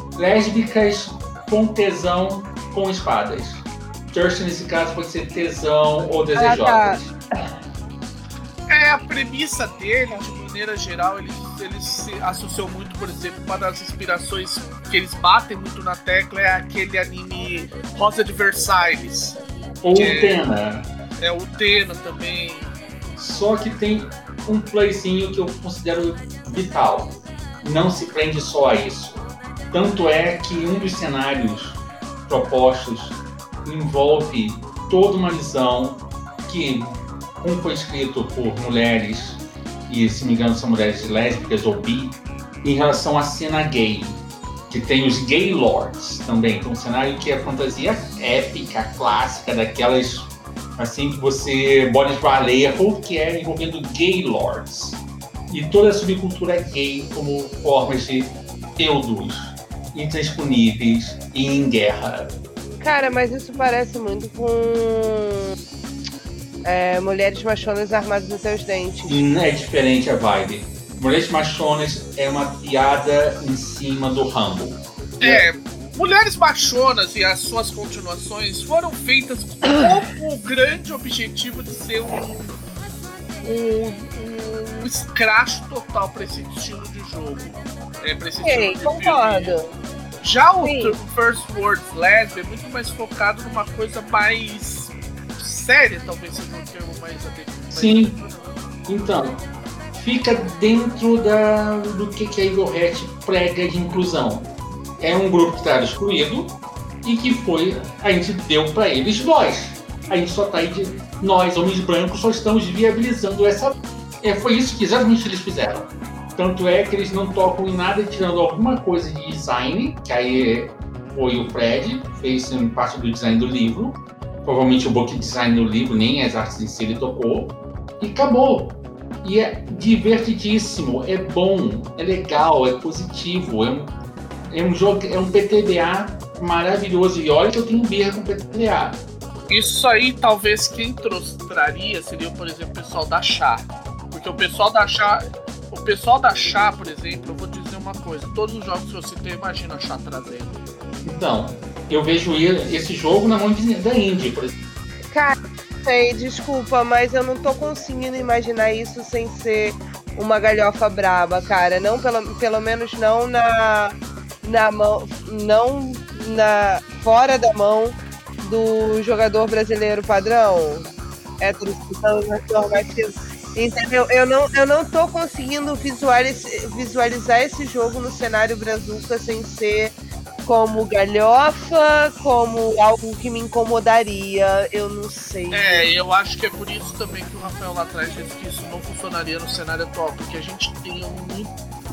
Lésbicas com tesão com espadas. Thirst, nesse caso, pode ser tesão ou desejosas. Ah, tá. É, a premissa dele, de maneira geral, ele, ele se associou muito, por exemplo, uma das inspirações que eles batem muito na tecla é aquele anime Rosa de Versailles. Ou Utena. É, é o Utena também. Só que tem um playzinho que eu considero vital. Não se prende só a isso. Tanto é que um dos cenários propostos envolve toda uma visão que um foi escrito por mulheres, e se me engano são mulheres lésbicas ou bi, em relação à cena gay, que tem os gay lords também. Então um cenário que é fantasia épica, clássica, daquelas assim que você Boris Vallejo, que é envolvendo gay lords. E toda a subcultura gay como formas de feudos intransponíveis e em guerra. Cara, mas isso parece muito com é, mulheres machonas armadas nos seus dentes. É diferente a vibe. Mulheres machonas é uma piada em cima do Rambo. É, Mulheres Machonas e as suas continuações foram feitas com o grande objetivo de ser um, um, um escracho total para esse estilo de jogo. É, pra esse Sim, estilo de concordo. filme. Já o Sim. First World Lesbian é muito mais focado numa coisa mais séria, talvez seja um termo mais adequado. Sim, então, fica dentro da, do que, que a Evil Hat prega de inclusão. É um grupo que estava excluído e que foi, a gente deu para eles voz. A gente só está aí de nós, homens brancos, só estamos viabilizando essa. É, foi isso que exatamente eles fizeram. Tanto é que eles não tocam em nada tirando alguma coisa de design, que aí foi o Fred, fez parte do design do livro. Provavelmente o book design do livro, nem as artes em si ele tocou. E acabou. E é divertidíssimo, é bom, é legal, é positivo, é um, é um jogo, é um P T B A maravilhoso. E olha que eu tenho birra com P T B A. Isso aí, talvez quem traria seria, por exemplo, o pessoal da Chá. Porque o pessoal da Chá, o pessoal da Chá, por exemplo, eu vou dizer uma coisa: todos os jogos que eu citei, imagina a Chá trazendo. Então, eu vejo esse jogo na mão de, da Indie, por exemplo. Cara, sei, desculpa, mas eu não tô conseguindo imaginar isso sem ser uma galhofa braba, cara. Não, pelo, pelo menos não na, na mão, não na, fora da mão do jogador brasileiro padrão, heterossexual, normativo. Entendeu? Eu não, eu não tô conseguindo visualizar, visualizar esse jogo no cenário brazuca sem ser como galhofa, como algo que me incomodaria, eu não sei. É, eu acho que é por isso também que o Rafael lá atrás disse que isso não funcionaria no cenário atual, porque a gente tem um,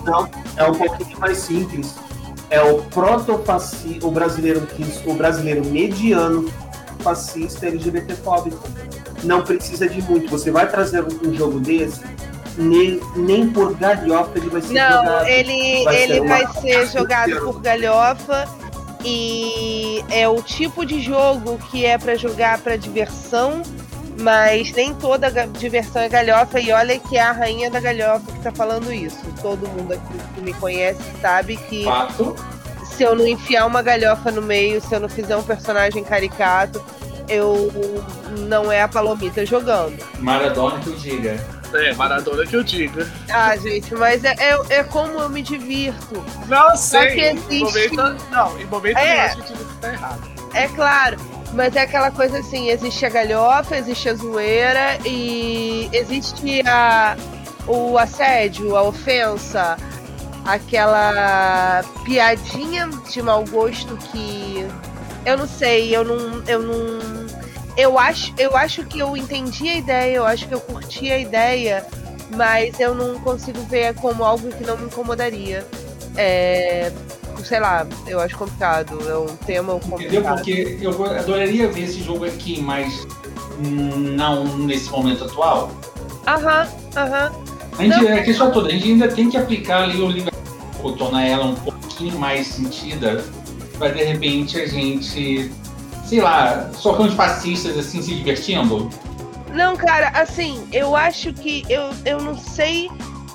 Não, é um pouquinho mais simples. É o protofascista, o brasileiro, o brasileiro mediano fascista L G B T fóbico. Não precisa de muito. Você vai trazer um jogo desse, nem, nem por galhofa ele vai ser Não, jogado. Não, ele vai ele ser vai uma... ser jogado por galhofa e é o tipo de jogo que é pra jogar pra diversão, mas nem toda diversão é galhofa, e olha que é a rainha da galhofa que tá falando isso. Todo mundo aqui que me conhece sabe que Fato. Se eu não enfiar uma galhofa no meio, se eu não fizer um personagem caricato, eu não é a Palomita jogando. Maradona que eu diga. É, Maradona que eu diga. Ah, gente, mas é, é, é como eu me divirto. Não Só sei. que existe... Em momento, não, em momento É. nenhum a gente diz que tá errado. É claro, mas é aquela coisa assim, existe a galhofa, existe a zoeira e existe a, o assédio, a ofensa, aquela piadinha de mau gosto que eu não sei, eu não, eu não, eu acho, eu acho que eu entendi a ideia, eu acho que eu curti a ideia, mas eu não consigo ver como algo que não me incomodaria. É, sei lá, eu acho complicado, é um tema complicado. Entendeu? Porque eu adoraria ver esse jogo aqui, mas não nesse momento atual. Aham, aham. A gente, Não. é a questão toda, a gente ainda tem que aplicar ali o livro, tornar ela um pouquinho mais sentida, para de repente a gente, sei lá, socando fascistas assim, se divertindo. Não, cara, assim, eu acho que eu, eu não sei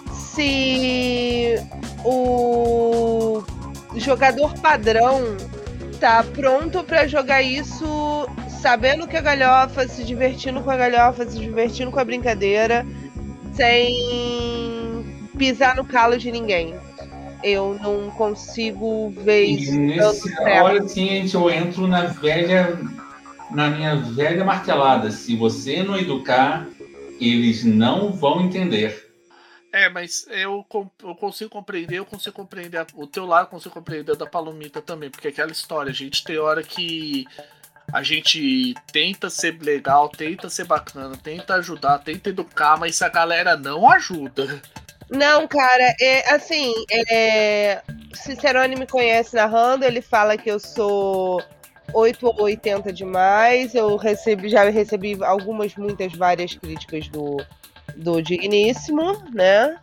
se o jogador padrão tá pronto pra jogar isso sabendo que a galhofa, se divertindo com a galhofa, se divertindo com a brincadeira, sem pisar no calo de ninguém. Eu não consigo ver E isso. nesse hora sim a gente, eu entro na velha, na minha velha martelada. Se você não educar, eles não vão entender. É, mas eu, eu consigo compreender, eu consigo compreender o teu lado, eu consigo compreender da Palomita também, porque aquela história, a gente tem hora que a gente tenta ser legal, tenta ser bacana, tenta ajudar, tenta educar, mas se a galera não ajuda. Não, cara, é assim, é, Cicerone me conhece narrando, ele fala que eu sou oito ou oitenta demais, eu recebi, já recebi algumas, muitas, várias críticas do do Digníssimo, né?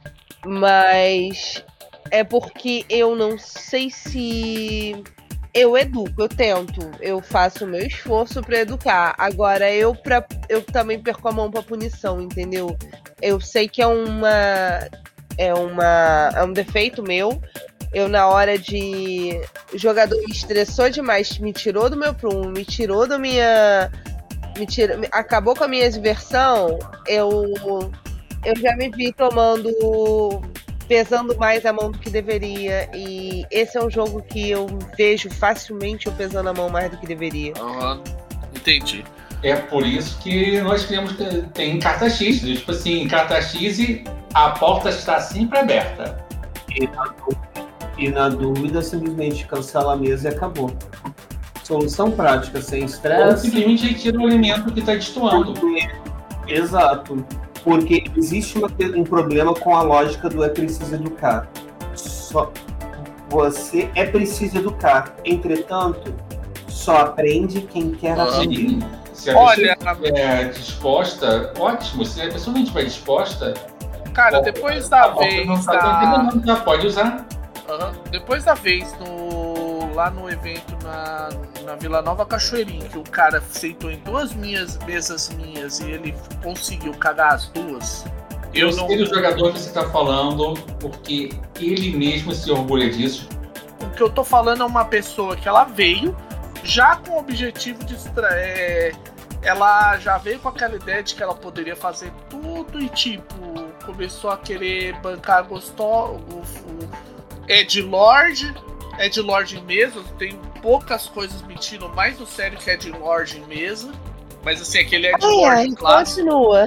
Mas é porque eu não sei se eu educo, eu tento, eu faço o meu esforço pra educar. Agora eu pra, eu também perco a mão pra punição, entendeu? Eu sei que é uma é uma é um defeito meu. Eu, na hora de o jogador me estressou demais, me tirou do meu prumo, me tirou da minha Me tira, acabou com a minha diversão, eu, eu já me vi tomando, pesando mais a mão do que deveria, e esse é um jogo que eu vejo facilmente eu pesando a mão mais do que deveria. Uhum. Entendi. É por isso que nós criamos, tem carta X, tipo assim, carta X e a porta está sempre aberta. E na dúvida, e na dúvida simplesmente cancela a mesa e acabou. Solução prática, sem Ou estresse. simplesmente retira o alimento que está destoando. Exato. Porque existe uma, um problema com a lógica do é preciso educar. Só, você é preciso educar. Entretanto, só aprende quem quer aprender. Se a Olha, pessoa estiver disposta, ótimo. Se a pessoa não estiver disposta... Cara, depois da vez não tá da... não, já pode usar. Uhum. Depois da vez no... lá no evento na... na Vila Nova Cachoeirinha, que o cara sentou em duas minhas mesas minhas e ele conseguiu cagar as duas. Eu, Eu sei não... do jogador que você está falando, porque ele mesmo se orgulha disso. O que eu tô falando é uma pessoa que ela veio já com o objetivo de é, ela já veio com aquela ideia de que ela poderia fazer tudo e tipo começou a querer bancar gostoso o, o Edlord Edlord em mesa. Tem poucas coisas mentindo mais do sério que Edlord em mesa, mas assim, aquele Edlord clássico. Continua.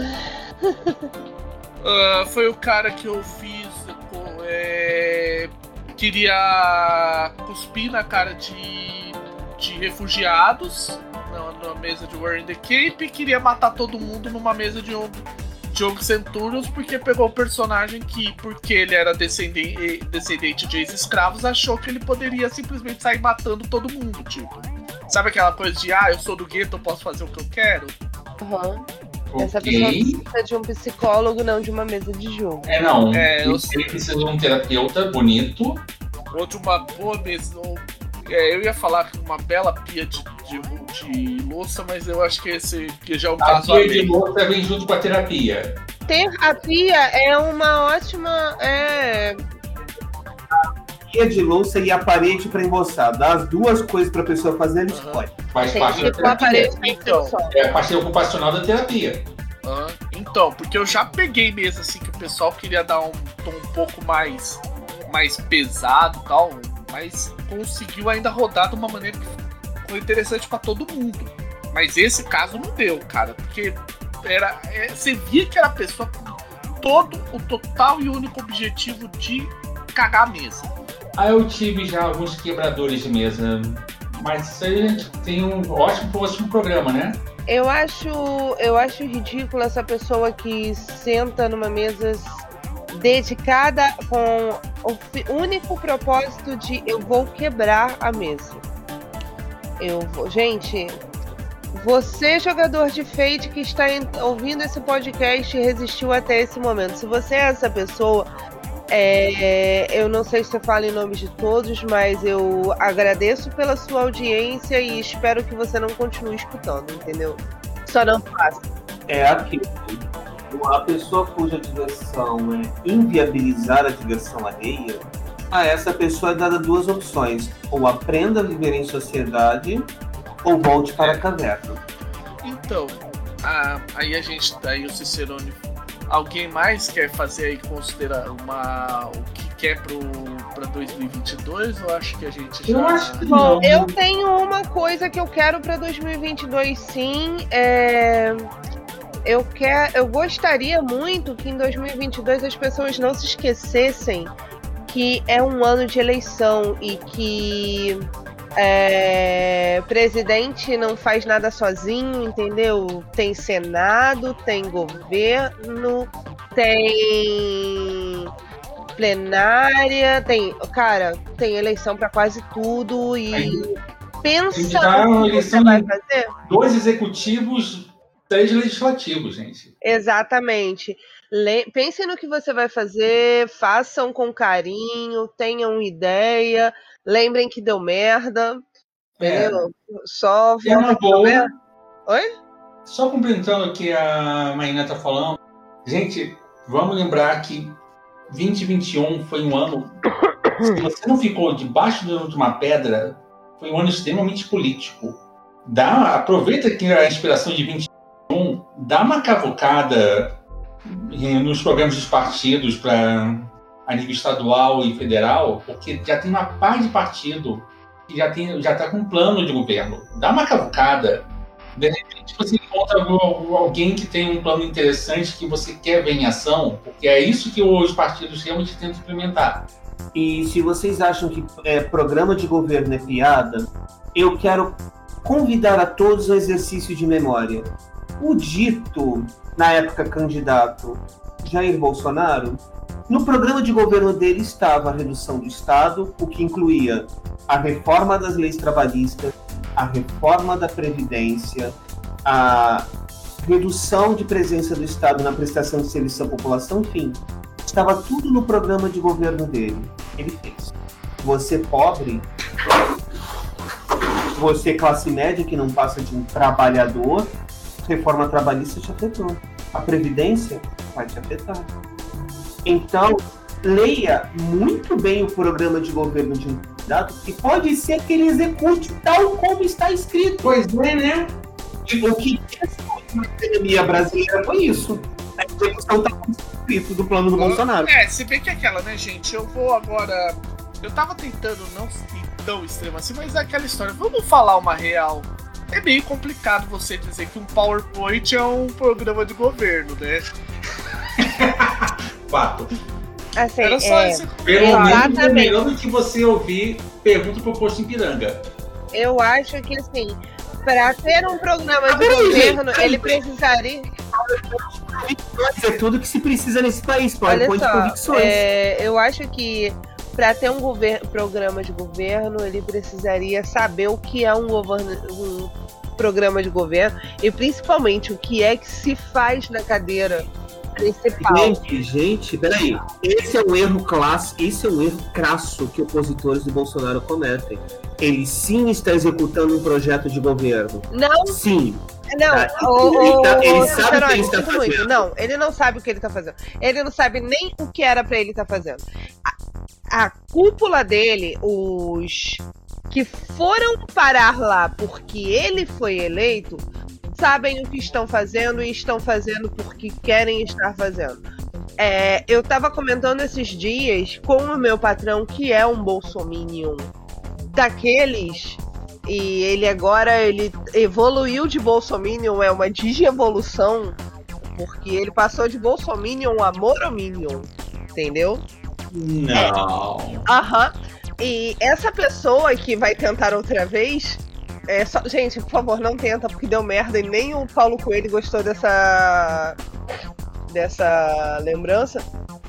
Uh, foi o cara que eu fiz é, queria cuspir na cara de de refugiados na, na mesa de War in the Cape, e queria matar todo mundo numa mesa de, Diogo Centurions porque pegou o personagem que, porque ele era descendente, descendente de ex-escravos, achou que ele poderia simplesmente sair matando todo mundo, tipo. Sabe aquela coisa de, ah, eu sou do gueto, eu posso fazer o que eu quero? Uhum. Okay. Essa pessoa precisa de um psicólogo, não de uma mesa de jogo. É, não. É, eu... Ele precisa de um terapeuta bonito. Ou de uma boa mesa. Ou... É, eu ia falar uma bela pia de, de, de louça, mas eu acho que esse que já é o a caso. A pia de louça vem junto com a terapia. Terapia é uma ótima... É... Pia de louça e a parede para emboçar. Dá as duas coisas para a pessoa fazer, ele escolhe. Uhum. Faz Tem parte da terapia. Então, é a parte ocupacional da terapia. Uhum. Então, porque eu já peguei mesa assim que o pessoal queria dar um tom um pouco mais, mais pesado e tal, mas conseguiu ainda rodar de uma maneira que foi interessante para todo mundo. Mas esse caso não deu, cara, porque era, é, você via que era a pessoa com todo o total e único objetivo de cagar a mesa. Ah, eu tive já alguns quebradores de mesa, mas isso aí a gente tem um ótimo próximo programa, né? Eu acho, eu acho ridículo essa pessoa que senta numa mesa dedicada com o único propósito de eu vou quebrar a mesa. Eu vou, gente, você jogador de Fate que está ouvindo esse podcast e resistiu até esse momento, se você é essa pessoa, É, eu não sei se você fala em nome de todos, mas eu agradeço pela sua audiência e espero que você não continue escutando, entendeu? Só não faça. É aquilo. A pessoa cuja diversão é inviabilizar a diversão alheia, a essa pessoa é dada duas opções. Ou aprenda a viver em sociedade, ou volte para a caverna. Então, a, aí a gente, aí o Cicerone... Alguém mais quer fazer aí, considerar uma, o que quer para dois mil e vinte e dois? Ou acho que a gente já... Eu acho que Bom, não. eu tenho uma coisa que eu quero para dois mil e vinte e dois, sim. É... Eu, quer... eu gostaria muito que em dois mil e vinte e dois as pessoas não se esquecessem que é um ano de eleição e que é... presidente não faz nada sozinho, entendeu? Tem Senado, tem governo, tem plenária, tem, cara, tem eleição para quase tudo e Aí, pensa no que você vai fazer. Dois executivos, três legislativos, gente. Exatamente. Le- Pense no que você vai fazer, façam com carinho, tenham ideia, lembrem que deu merda, É. entendeu? Só É uma boa. Oi? Só complementando o que a Marina tá falando, gente, vamos lembrar que vinte e vinte e um foi um ano, se você não ficou debaixo de uma pedra, foi um ano extremamente político. Dá, aproveita que a inspiração de vinte e um, dá uma cavucada nos programas dos partidos para a nível estadual e federal, porque já tem uma par de partido que já tem, já está com um plano de governo. Dá uma cavucada. De repente você encontra alguém que tem um plano interessante que você quer ver em ação, porque é isso que os partidos realmente tentam implementar. E se vocês acham que é, programa de governo é piada, eu quero convidar a todos ao exercício de memória. O dito, na época candidato Jair Bolsonaro, no programa de governo dele estava a redução do Estado, o que incluía a reforma das leis trabalhistas, a reforma da Previdência, a redução de presença do Estado na prestação de serviço à população, enfim, estava tudo no programa de governo dele. Ele fez. Você pobre, você classe média que não passa de um trabalhador, reforma trabalhista te afetou. A Previdência vai te afetar. Então, leia muito bem o programa de governo de um candidato, que pode ser que ele execute tal como está escrito. Pois é, né? E o que na economia brasileira foi isso. A execução está escrito do plano do Bolsonaro. É, se bem que é aquela, né, gente? Eu vou agora... Eu tava tentando não ir tão extremo assim, mas é aquela história. Vamos falar uma real. É meio complicado você dizer que um PowerPoint é um programa de governo, né? Fato. Assim, Era só é, esse... Pelo menos é Exatamente. melhor do que você ouvir pergunta pro posto em Piranga. eu acho que assim, para ter um programa de Peraí, governo, gente, ele precisaria. convicções é tudo que se precisa nesse país. PowerPoint de convicções. É, eu acho que para ter um governo, programa de governo, ele precisaria saber o que é um, governo, um programa de governo e principalmente o que é que se faz na cadeira principal. Gente, gente, peraí. Esse é um erro clássico, esse é um erro crasso que opositores do Bolsonaro cometem. Ele sim está executando um projeto de governo. Não. Sim. Não, tá, o, ele, tá, ele o, sabe o que ele está fazendo. muito. Não, ele não sabe o que ele está fazendo. Ele não sabe nem o que era para ele estar tá fazendo. A, a cúpula dele, os que foram parar lá porque ele foi eleito, sabem o que estão fazendo e estão fazendo porque querem estar fazendo. É, eu estava comentando esses dias com o meu patrão, que é um bolsominion daqueles, e ele agora ele evoluiu de bolsominion, é uma digievolução, porque ele passou de bolsominion a morominion, entendeu? Não. Aham. É. E essa pessoa que vai tentar outra vez, é só... gente, por favor, não tenta, porque deu merda e nem o Paulo Coelho gostou dessa dessa lembrança.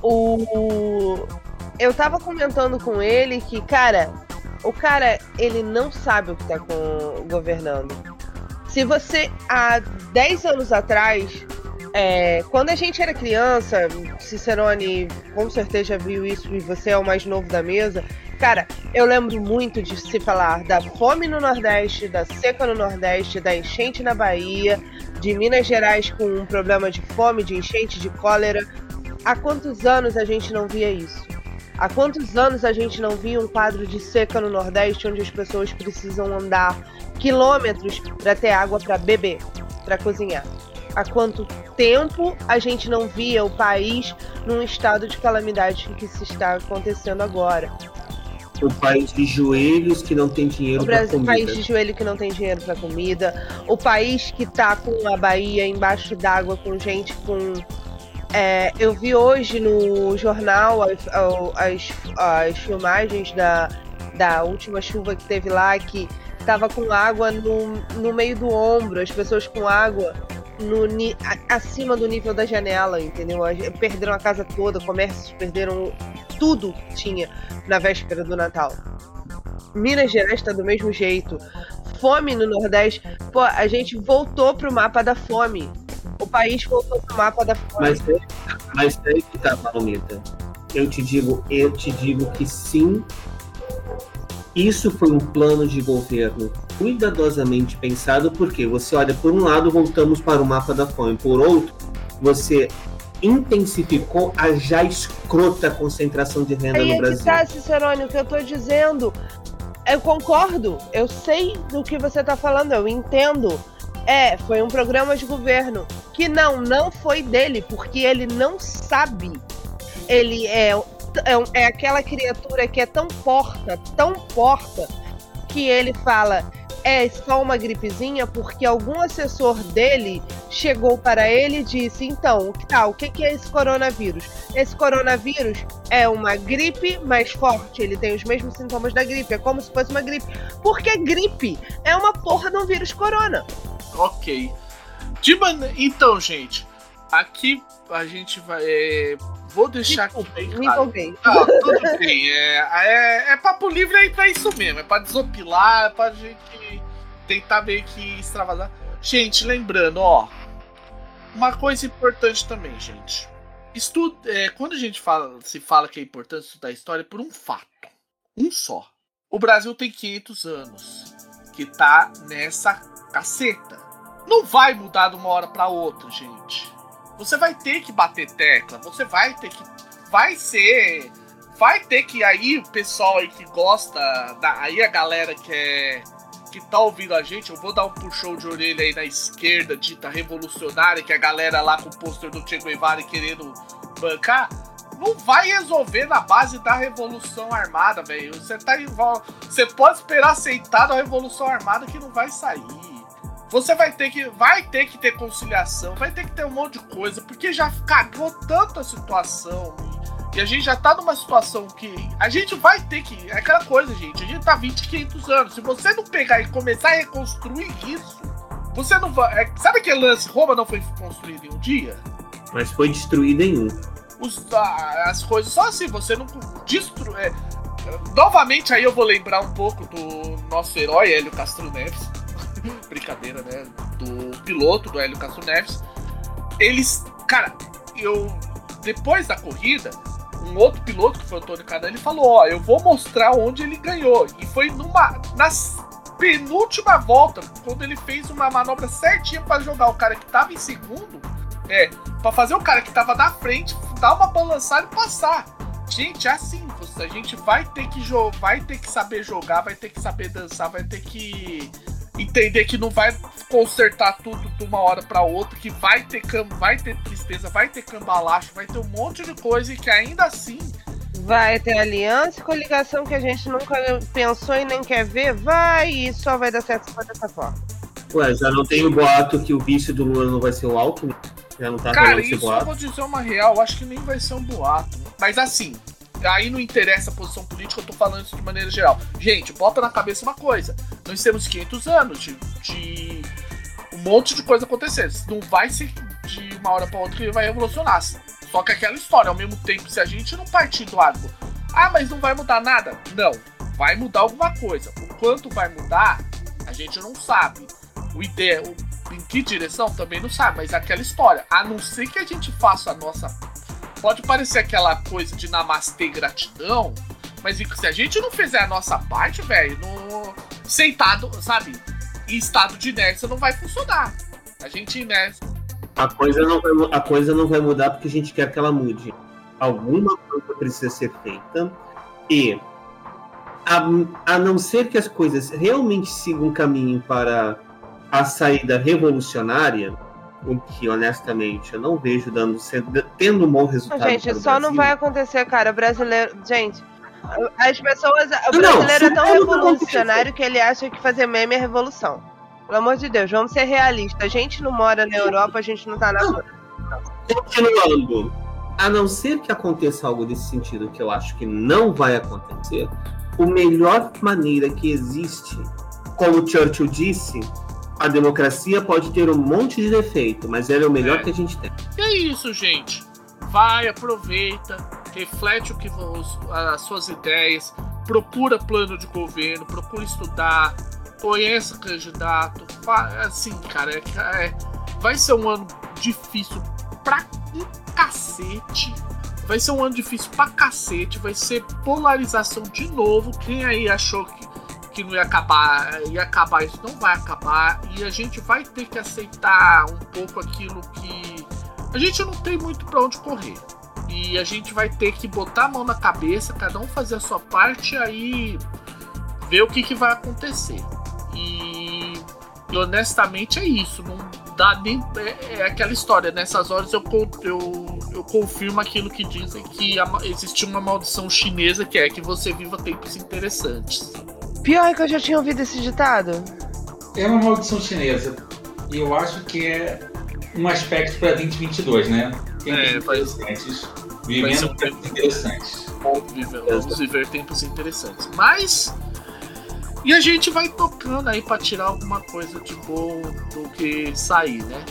O eu tava comentando com ele que, cara, o cara, ele não sabe o que tá com... governando. Se você, há dez anos atrás, é, quando a gente era criança, Cicerone com certeza já viu isso e você é o mais novo da mesa, cara, eu lembro muito de se falar da fome no Nordeste, da seca no Nordeste, da enchente na Bahia, de Minas Gerais com um problema de fome, de enchente, de cólera. Há quantos anos a gente não via isso? Há quantos anos a gente não via um quadro de seca no Nordeste onde as pessoas precisam andar quilômetros para ter água para beber, para cozinhar? Há quanto tempo a gente não via o país num estado de calamidade que se está acontecendo agora? O país de joelhos que não tem dinheiro para comida. O país de joelho que não tem dinheiro para comida. O país que tá com a Bahia embaixo d'água, com gente com... É, eu vi hoje no jornal as, as, as filmagens da, da última chuva que teve lá, que tava com água no, no meio do ombro, as pessoas com água no, acima do nível da janela, entendeu? Perderam a casa toda, comércios perderam tudo que tinha na véspera do Natal. Minas Gerais está do mesmo jeito. Fome no Nordeste. Pô, a gente voltou pro mapa da fome. O país voltou pro mapa da fome. Mas, mas é que tá, Palomita. Eu te digo, eu te digo que sim. Isso foi um plano de governo cuidadosamente pensado, porque você olha, por um lado, voltamos para o mapa da fome, por outro, você intensificou a já escrota concentração de renda aí no é Brasil. Que tá, Cicerone, o que eu tô dizendo, eu concordo, eu sei do que você tá falando, eu entendo. É, foi um programa de governo que não, não foi dele, porque ele não sabe. Ele é, é, é aquela criatura que é tão porca, tão porca, que ele fala, é só uma gripezinha, porque algum assessor dele chegou para ele e disse, então, o que tá, o que é esse coronavírus? Esse coronavírus é uma gripe mais forte, ele tem os mesmos sintomas da gripe, é como se fosse uma gripe, porque gripe é uma porra de um vírus corona. Ok. De man... Então, gente, aqui a gente vai... É... Vou deixar aqui bem claro. Me empolguei. Ah, tudo bem. É, é, é papo livre aí pra isso mesmo. É pra desopilar, é pra gente tentar meio que extravasar. Gente, lembrando, ó. Uma coisa importante também, gente. Estudo, é, quando a gente fala, se fala que é importante estudar história, é por um fato. Um só. O Brasil tem quinhentos anos. Que tá nessa caceta. Não vai mudar de uma hora pra outra, gente. Você vai ter que bater tecla, você vai ter que... Vai ser... Vai ter que... Aí o pessoal aí que gosta... Da, aí a galera que é... Que tá ouvindo a gente, eu vou dar um puxão de orelha aí na esquerda, dita revolucionária, que a galera lá com o pôster do Che Guevara querendo bancar, não vai resolver na base da Revolução Armada, velho. Você tá igual... Você pode esperar sentado a Revolução Armada que não vai sair. Você vai ter que vai ter que ter conciliação, vai ter que ter um monte de coisa, porque já cagou tanto a situação. E a gente já tá numa situação que a gente vai ter que... É aquela coisa, gente, a gente tá vinte, quinhentos anos. Se você não pegar e começar a reconstruir isso, você não vai... É, sabe aquele lance, Roma não foi construída em um dia? Mas foi destruído em um. Os, as coisas, só assim, você não destrui. É, novamente, aí eu vou lembrar um pouco do nosso herói, Hélio Castro Neves. Brincadeira, né? Do piloto do Hélio Castro Neves. Eles, cara, eu. Depois da corrida, um outro piloto, que foi o Antônio Canan, ele falou: ó, eu vou mostrar onde ele ganhou. E foi numa. Nas penúltima volta, quando ele fez uma manobra certinha pra jogar o cara que tava em segundo. É, pra fazer o cara que tava na frente dar uma balançada e passar. Gente, é assim, a gente vai ter que jogar, vai ter que saber jogar, vai ter que saber dançar, vai ter que entender que não vai consertar tudo de uma hora pra outra, que vai ter, vai ter tristeza, vai ter cambalacho, vai ter um monte de coisa e que ainda assim... Vai ter aliança e coligação que a gente nunca pensou e nem quer ver, vai e só vai dar certo dessa forma. Ué, já não tem o boato que o vice do Lula não vai ser o Alckmin? Já não tá Cara, esse isso boato? eu vou dizer uma real, acho que nem vai ser um boato. Mas assim, aí não interessa a posição política, eu tô falando isso de maneira geral. Gente, bota na cabeça uma coisa. Nós temos quinhentos anos de, de um monte de coisa acontecendo. Não vai ser de uma hora pra outra que vai revolucionar. Só que aquela história, ao mesmo tempo, se a gente não partir do lado, ah, mas não vai mudar nada? Não, vai mudar alguma coisa. O quanto vai mudar, a gente não sabe. O ideia, o, em que direção, também não sabe. Mas é aquela história, a não ser que a gente faça a nossa... Pode parecer aquela coisa de namastê gratidão, mas se a gente não fizer a nossa parte, velho, no... sentado, sabe, em estado de inércia não vai funcionar. A gente inércia. A coisa, não vai, a coisa não vai mudar porque a gente quer que ela mude. Alguma coisa precisa ser feita e a, a não ser que as coisas realmente sigam um caminho para a saída revolucionária, o que honestamente eu não vejo dando, tendo um bom resultado. Gente, só não vai acontecer, cara. Brasileiro. Gente, as pessoas. O Não, brasileiro é tão não revolucionário que ele acha que fazer meme é revolução. Pelo amor de Deus, vamos ser realistas. A gente não mora na Europa, a gente não tá na. Continuando, a não ser que aconteça algo desse sentido, que eu acho que não vai acontecer, a melhor maneira que existe, como Churchill disse, a democracia pode ter um monte de defeito, mas ela é o melhor é. que a gente tem. E é isso, gente. Vai, aproveita, reflete o que os, as suas ideias, procura plano de governo, procura estudar, conheça candidato. Assim, cara, é, é, vai ser um ano difícil pra um cacete. Vai ser um ano difícil pra cacete. Vai ser polarização de novo. Quem aí achou que, que não ia acabar, ia acabar, isso não vai acabar. E a gente vai ter que aceitar um pouco aquilo que a gente não tem muito pra onde correr. E a gente vai ter que botar a mão na cabeça, cada um fazer a sua parte, aí ver o que, que vai acontecer. E, e honestamente é isso. Não dá nem. É, é aquela história. Nessas horas eu, eu, eu confirmo aquilo que dizem, que a, existe uma maldição chinesa que é que você viva tempos interessantes. Pior é que eu já tinha ouvido esse ditado. É uma maldição chinesa. E eu acho que é um aspecto para vinte e vinte e dois, né? Tempos é, interessantes. Vivendo um tempos interessantes. Vamos viver tempos interessantes. Mas. E a gente vai tocando aí pra tirar alguma coisa de bom do que sair, né?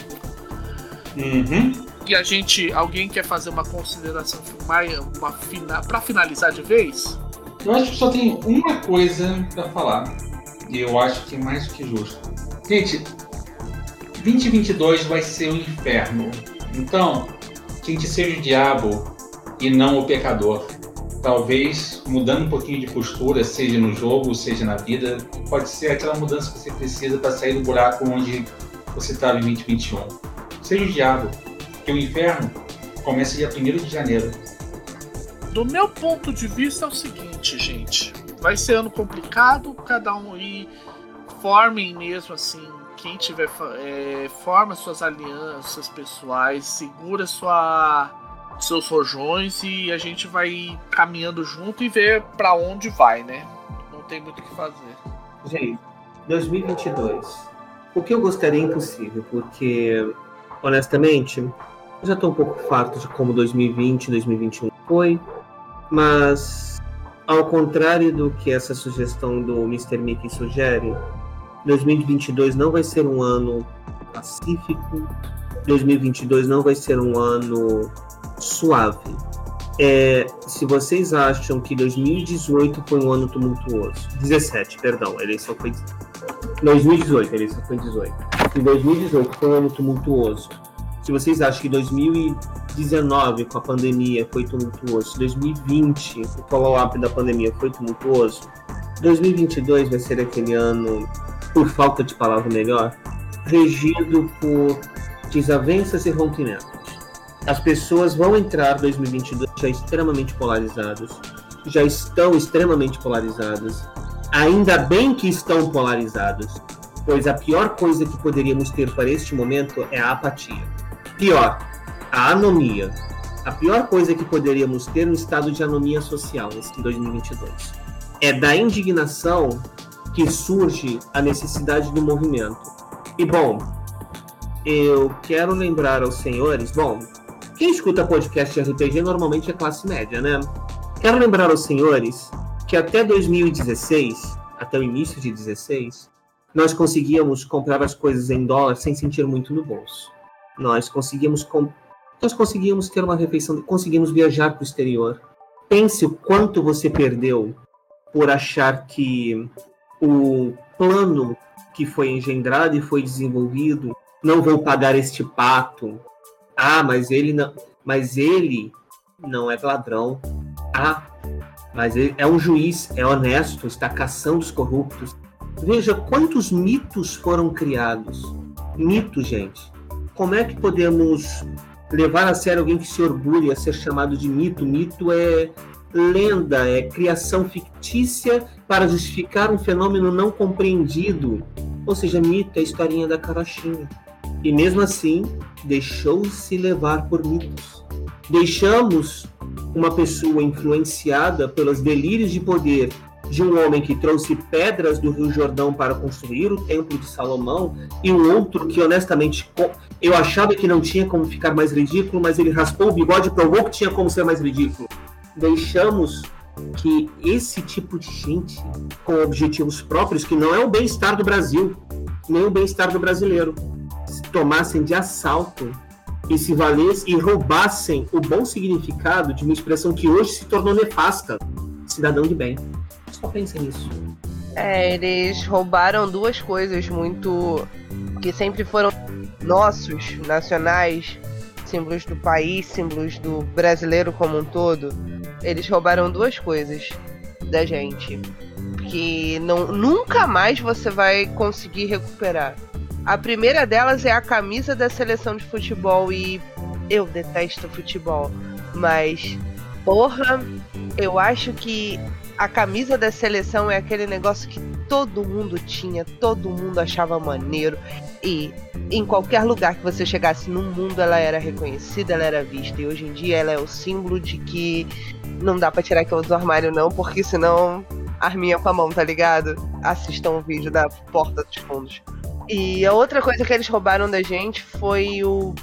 Uhum. E a gente... Alguém quer fazer uma consideração mais, uma fina, pra finalizar de vez? Eu acho que só tem uma coisa pra falar. E eu acho que é mais do que justo. Gente, vinte e vinte e dois vai ser o inferno. Então, que a gente seja o diabo e não o pecador. Talvez mudando um pouquinho de postura, seja no jogo, seja na vida, pode ser aquela mudança que você precisa para sair do buraco onde você estava em vinte e vinte e um. Seja o diabo, porque o inferno começa dia primeiro de janeiro. Do meu ponto de vista é o seguinte, gente. Vai ser ano complicado, cada um aí formem mesmo assim, quem tiver, é, forma suas alianças pessoais, segura sua... seus rojões e a gente vai caminhando junto e ver pra onde vai, né? Não tem muito o que fazer. Gente, dois mil e vinte e dois. O que eu gostaria é impossível, porque, honestamente, eu já tô um pouco farto de como dois mil e vinte, dois mil e vinte e um foi, mas, ao contrário do que essa sugestão do mister Mickey sugere, dois mil e vinte e dois não vai ser um ano pacífico, dois mil e vinte e dois não vai ser um ano suave. É, se vocês acham que dois mil e dezoito foi um ano tumultuoso, dezessete, perdão, a eleição foi dois mil e dezoito, a eleição foi dezoito. Se dois mil e dezoito foi um ano tumultuoso, se vocês acham que dois mil e dezenove com a pandemia foi tumultuoso, se dois mil e vinte o follow-up da pandemia foi tumultuoso, dois mil e vinte e dois vai ser aquele ano, por falta de palavra melhor, regido por desavenças e rompimentos. As pessoas vão entrar em dois mil e vinte e dois já extremamente polarizadas, já estão extremamente polarizadas. Ainda bem que estão polarizadas, pois a pior coisa que poderíamos ter para este momento é a apatia. Pior, a anomia. A pior coisa que poderíamos ter no estado de anomia social nesse dois mil e vinte e dois. É da indignação que surge a necessidade do movimento. E, bom, eu quero lembrar aos senhores, bom, quem escuta podcast de R P G normalmente é classe média, né? Quero lembrar aos senhores que até dois mil e dezesseis, até o início de dezesseis, nós conseguíamos comprar as coisas em dólar sem sentir muito no bolso. Nós conseguíamos, com... nós conseguíamos ter uma refeição, conseguimos viajar para o exterior. Pense o quanto você perdeu por achar que o plano que foi engendrado e foi desenvolvido, não vou pagar este pato. Ah, mas ele não, mas ele não é ladrão. Ah, mas ele é um juiz, é honesto, está caçando os corruptos. Veja quantos mitos foram criados. Mitos, gente. Como é que podemos levar a sério alguém que se orgulha a ser chamado de mito? Mito é lenda, é criação fictícia para justificar um fenômeno não compreendido. Ou seja, mito é a historinha da carochinha. E mesmo assim, deixou-se levar por mitos. Deixamos uma pessoa influenciada pelos delírios de poder de um homem que trouxe pedras do Rio Jordão para construir o Templo de Salomão, e um outro que, honestamente, eu achava que não tinha como ficar mais ridículo, mas ele raspou o bigode e provou que tinha como ser mais ridículo. Deixamos que esse tipo de gente, com objetivos próprios, que não é o bem-estar do Brasil, nem o bem-estar do brasileiro, tomassem de assalto e se valessem e roubassem o bom significado de uma expressão que hoje se tornou nefasta: cidadão de bem. Só pensem nisso. É, eles roubaram duas coisas muito... que sempre foram nossos, nacionais, símbolos do país, símbolos do brasileiro como um todo. Eles roubaram duas coisas da gente que não, nunca mais você vai conseguir recuperar. A primeira delas é a camisa da seleção de futebol, e eu detesto futebol, mas porra, eu acho que a camisa da seleção é aquele negócio que todo mundo tinha, todo mundo achava maneiro, e em qualquer lugar que você chegasse no mundo ela era reconhecida, ela era vista, e hoje em dia ela é o símbolo de que não dá pra tirar aquilo do armário não, porque senão arminha com a mão, tá ligado? Assistam o vídeo da Porta dos Fundos. E a outra coisa que eles roubaram da gente foi o,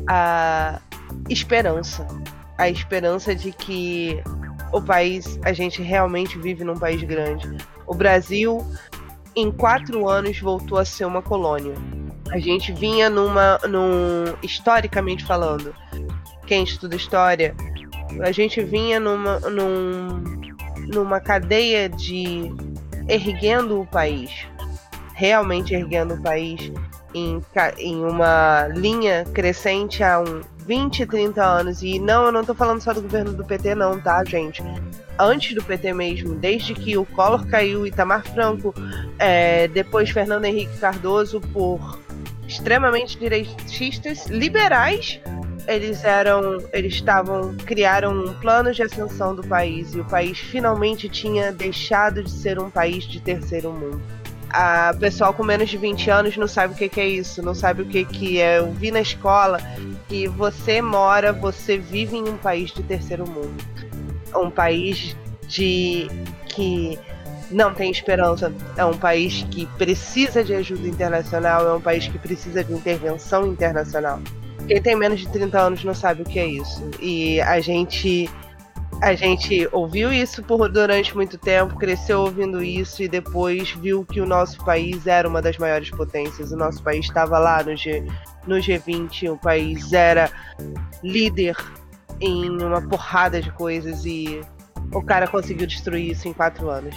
a esperança. A esperança de que o país, a gente realmente vive num país grande. O Brasil, em quatro anos, voltou a ser uma colônia. A gente vinha numa, num, historicamente falando, quem estuda história, a gente vinha numa, num, numa cadeia de erguendo o país. Realmente erguendo o país em, em uma linha crescente há uns vinte, trinta anos. E não, eu não tô falando só do governo do P T não, tá, gente? Antes do P T mesmo, desde que o Collor caiu, Itamar Franco, é, depois Fernando Henrique Cardoso, por extremamente direitistas, liberais, eles eram, eles estavam, criaram um plano de ascensão do país, e o país finalmente tinha deixado de ser um país de terceiro mundo. A pessoal com menos de vinte anos não sabe o que, que é isso, não sabe o que, que é. Eu vi na escola que você mora, você vive em um país de terceiro mundo. Um país de que não tem esperança, é um país que precisa de ajuda internacional, é um país que precisa de intervenção internacional. Quem tem menos de trinta anos não sabe o que é isso. E a gente... A gente ouviu isso por, durante muito tempo, cresceu ouvindo isso, e depois viu que o nosso país era uma das maiores potências. O nosso país estava lá no, G, no G vinte, o país era líder em uma porrada de coisas e o cara conseguiu destruir isso em quatro anos.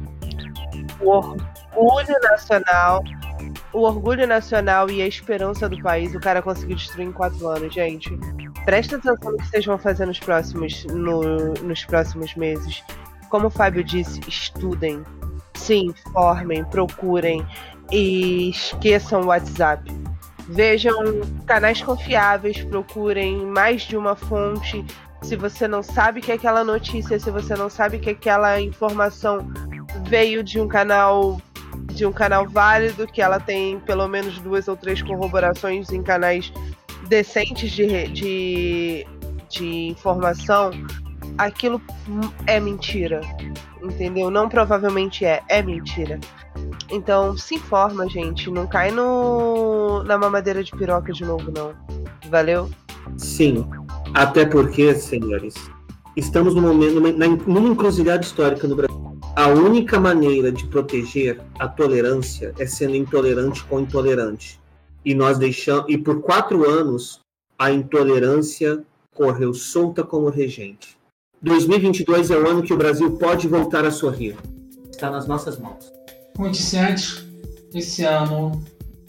O orgulho nacional, o orgulho nacional e a esperança do país, o cara conseguiu destruir em quatro anos, gente. Presta atenção no que vocês vão fazer nos próximos, no, nos próximos meses. Como o Fábio disse, estudem, se informem, procurem e esqueçam o WhatsApp. Vejam canais confiáveis, procurem mais de uma fonte. Se você não sabe que aquela notícia, se você não sabe que aquela informação veio de um canal de um canal válido, que ela tem pelo menos duas ou três corroborações em canais decentes de, de, de informação, aquilo é mentira, entendeu? Não provavelmente é, é mentira. Então se informa, gente, não cai no, na mamadeira de piroca de novo, não. Valeu? Sim, até porque, senhores, estamos num momento, numa, numa encruzilhada histórica no Brasil. A única maneira de proteger a tolerância é sendo intolerante com intolerante. E nós deixamos, e por quatro anos a intolerância correu solta como regente. dois mil e vinte e dois é o ano que o Brasil pode voltar a sorrir. Está nas nossas mãos. Como eu disse antes, esse ano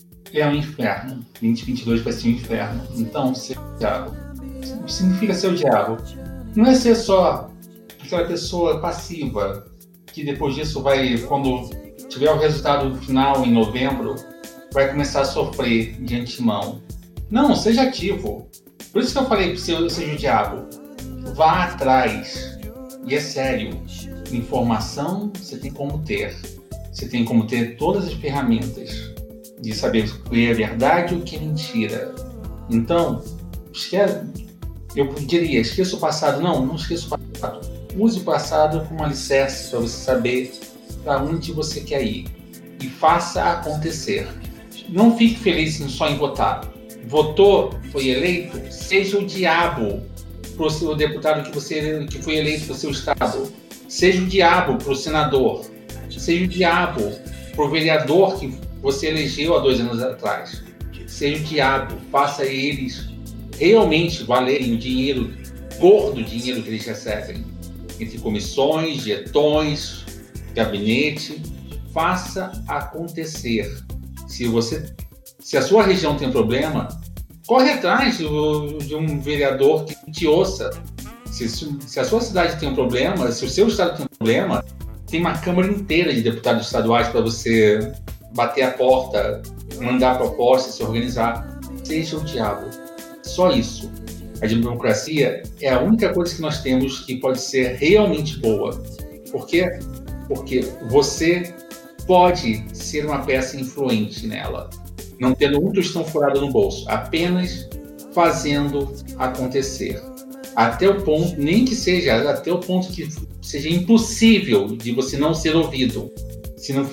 é um inferno. vinte e vinte e dois vai ser um inferno. Então, ser o diabo. O que significa ser o diabo? Não é ser só aquela pessoa passiva que depois disso vai, quando tiver o resultado final em novembro, vai começar a sofrer de antemão. Não, seja ativo. Por isso que eu falei que você seja o diabo. Vá atrás. E é sério. Informação você tem como ter. Você tem como ter todas as ferramentas de saber o que é verdade e o que é mentira. Então, esquece, eu diria, esqueça o passado. Não, não esqueça o passado. Use o passado como alicerce para você saber para onde você quer ir. E faça acontecer. Não fique feliz em só em votar. Votou, foi eleito, seja o diabo para o deputado que, você, que foi eleito para o seu estado. Seja o diabo para o senador. Seja o diabo para o vereador que você elegeu há dois anos atrás. Seja o diabo, faça eles realmente valerem o dinheiro, gordo dinheiro que eles recebem. Entre comissões, jetões, gabinete. Faça acontecer. Se, você, se a sua região tem problema, corre atrás do, de um vereador que te ouça. Se, se a sua cidade tem um problema, se o seu estado tem um problema, tem uma Câmara inteira de deputados estaduais para você bater a porta, mandar propostas, se organizar. Seja o diabo. Só isso. A democracia é a única coisa que nós temos que pode ser realmente boa. Por quê? Porque você pode ser uma peça influente nela, não tendo um tostão furado no bolso, apenas fazendo acontecer. Até o ponto, nem que seja, até o ponto que seja impossível de você não ser ouvido. Se não,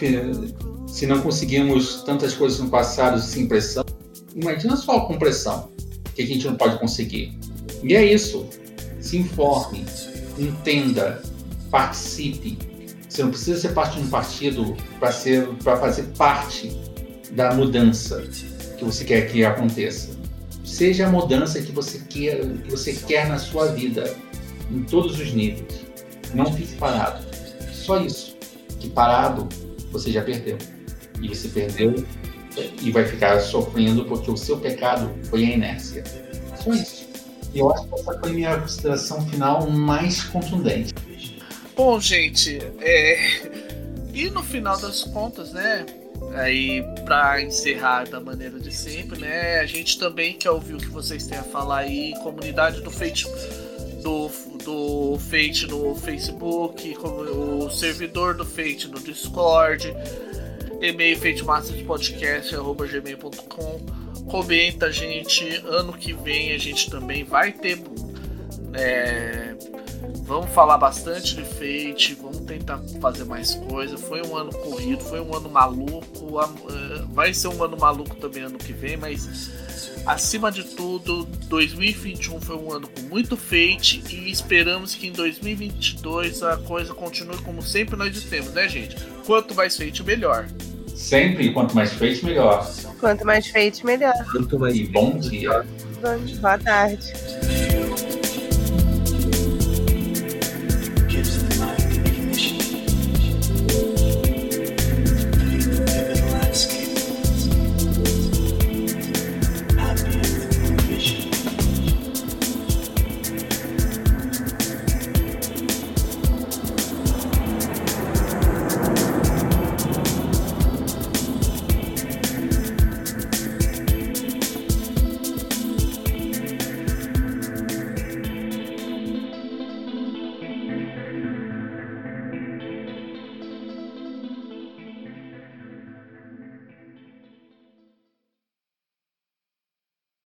se não conseguimos tantas coisas no passado sem pressão, imagina só com pressão. Que a gente não pode conseguir. E é isso. Se informe, entenda, participe. Você não precisa ser parte de um partido para ser, para fazer parte da mudança que você quer que aconteça. Seja a mudança que você quer, que você quer na sua vida, em todos os níveis. Não fique parado. Só isso. Que parado você já perdeu. E você perdeu e vai ficar sofrendo porque o seu pecado foi a inércia. Só isso. E eu acho que essa foi a minha consideração final mais contundente. Bom, gente, é... e no final das contas, né, aí pra encerrar da maneira de sempre, né, a gente também quer ouvir o que vocês têm a falar aí, comunidade do Fate, do, do Fate no Facebook, o servidor do Fate no Discord, e-mail fatemasterspodcast arroba gmail ponto com. Comenta, gente. Ano que vem a gente também vai ter. É, vamos falar bastante de Fate. Vamos tentar fazer mais coisa. Foi um ano corrido, foi um ano maluco. Vai ser um ano maluco também ano que vem, mas acima de tudo, dois mil e vinte e um foi um ano com muito Fate e esperamos que em dois mil e vinte e dois a coisa continue como sempre nós temos, né, gente? Quanto mais Fate, melhor. Sempre, quanto mais Fate, melhor. Quanto mais feitos, melhor. Quanto mais E bom dia. Boa tarde.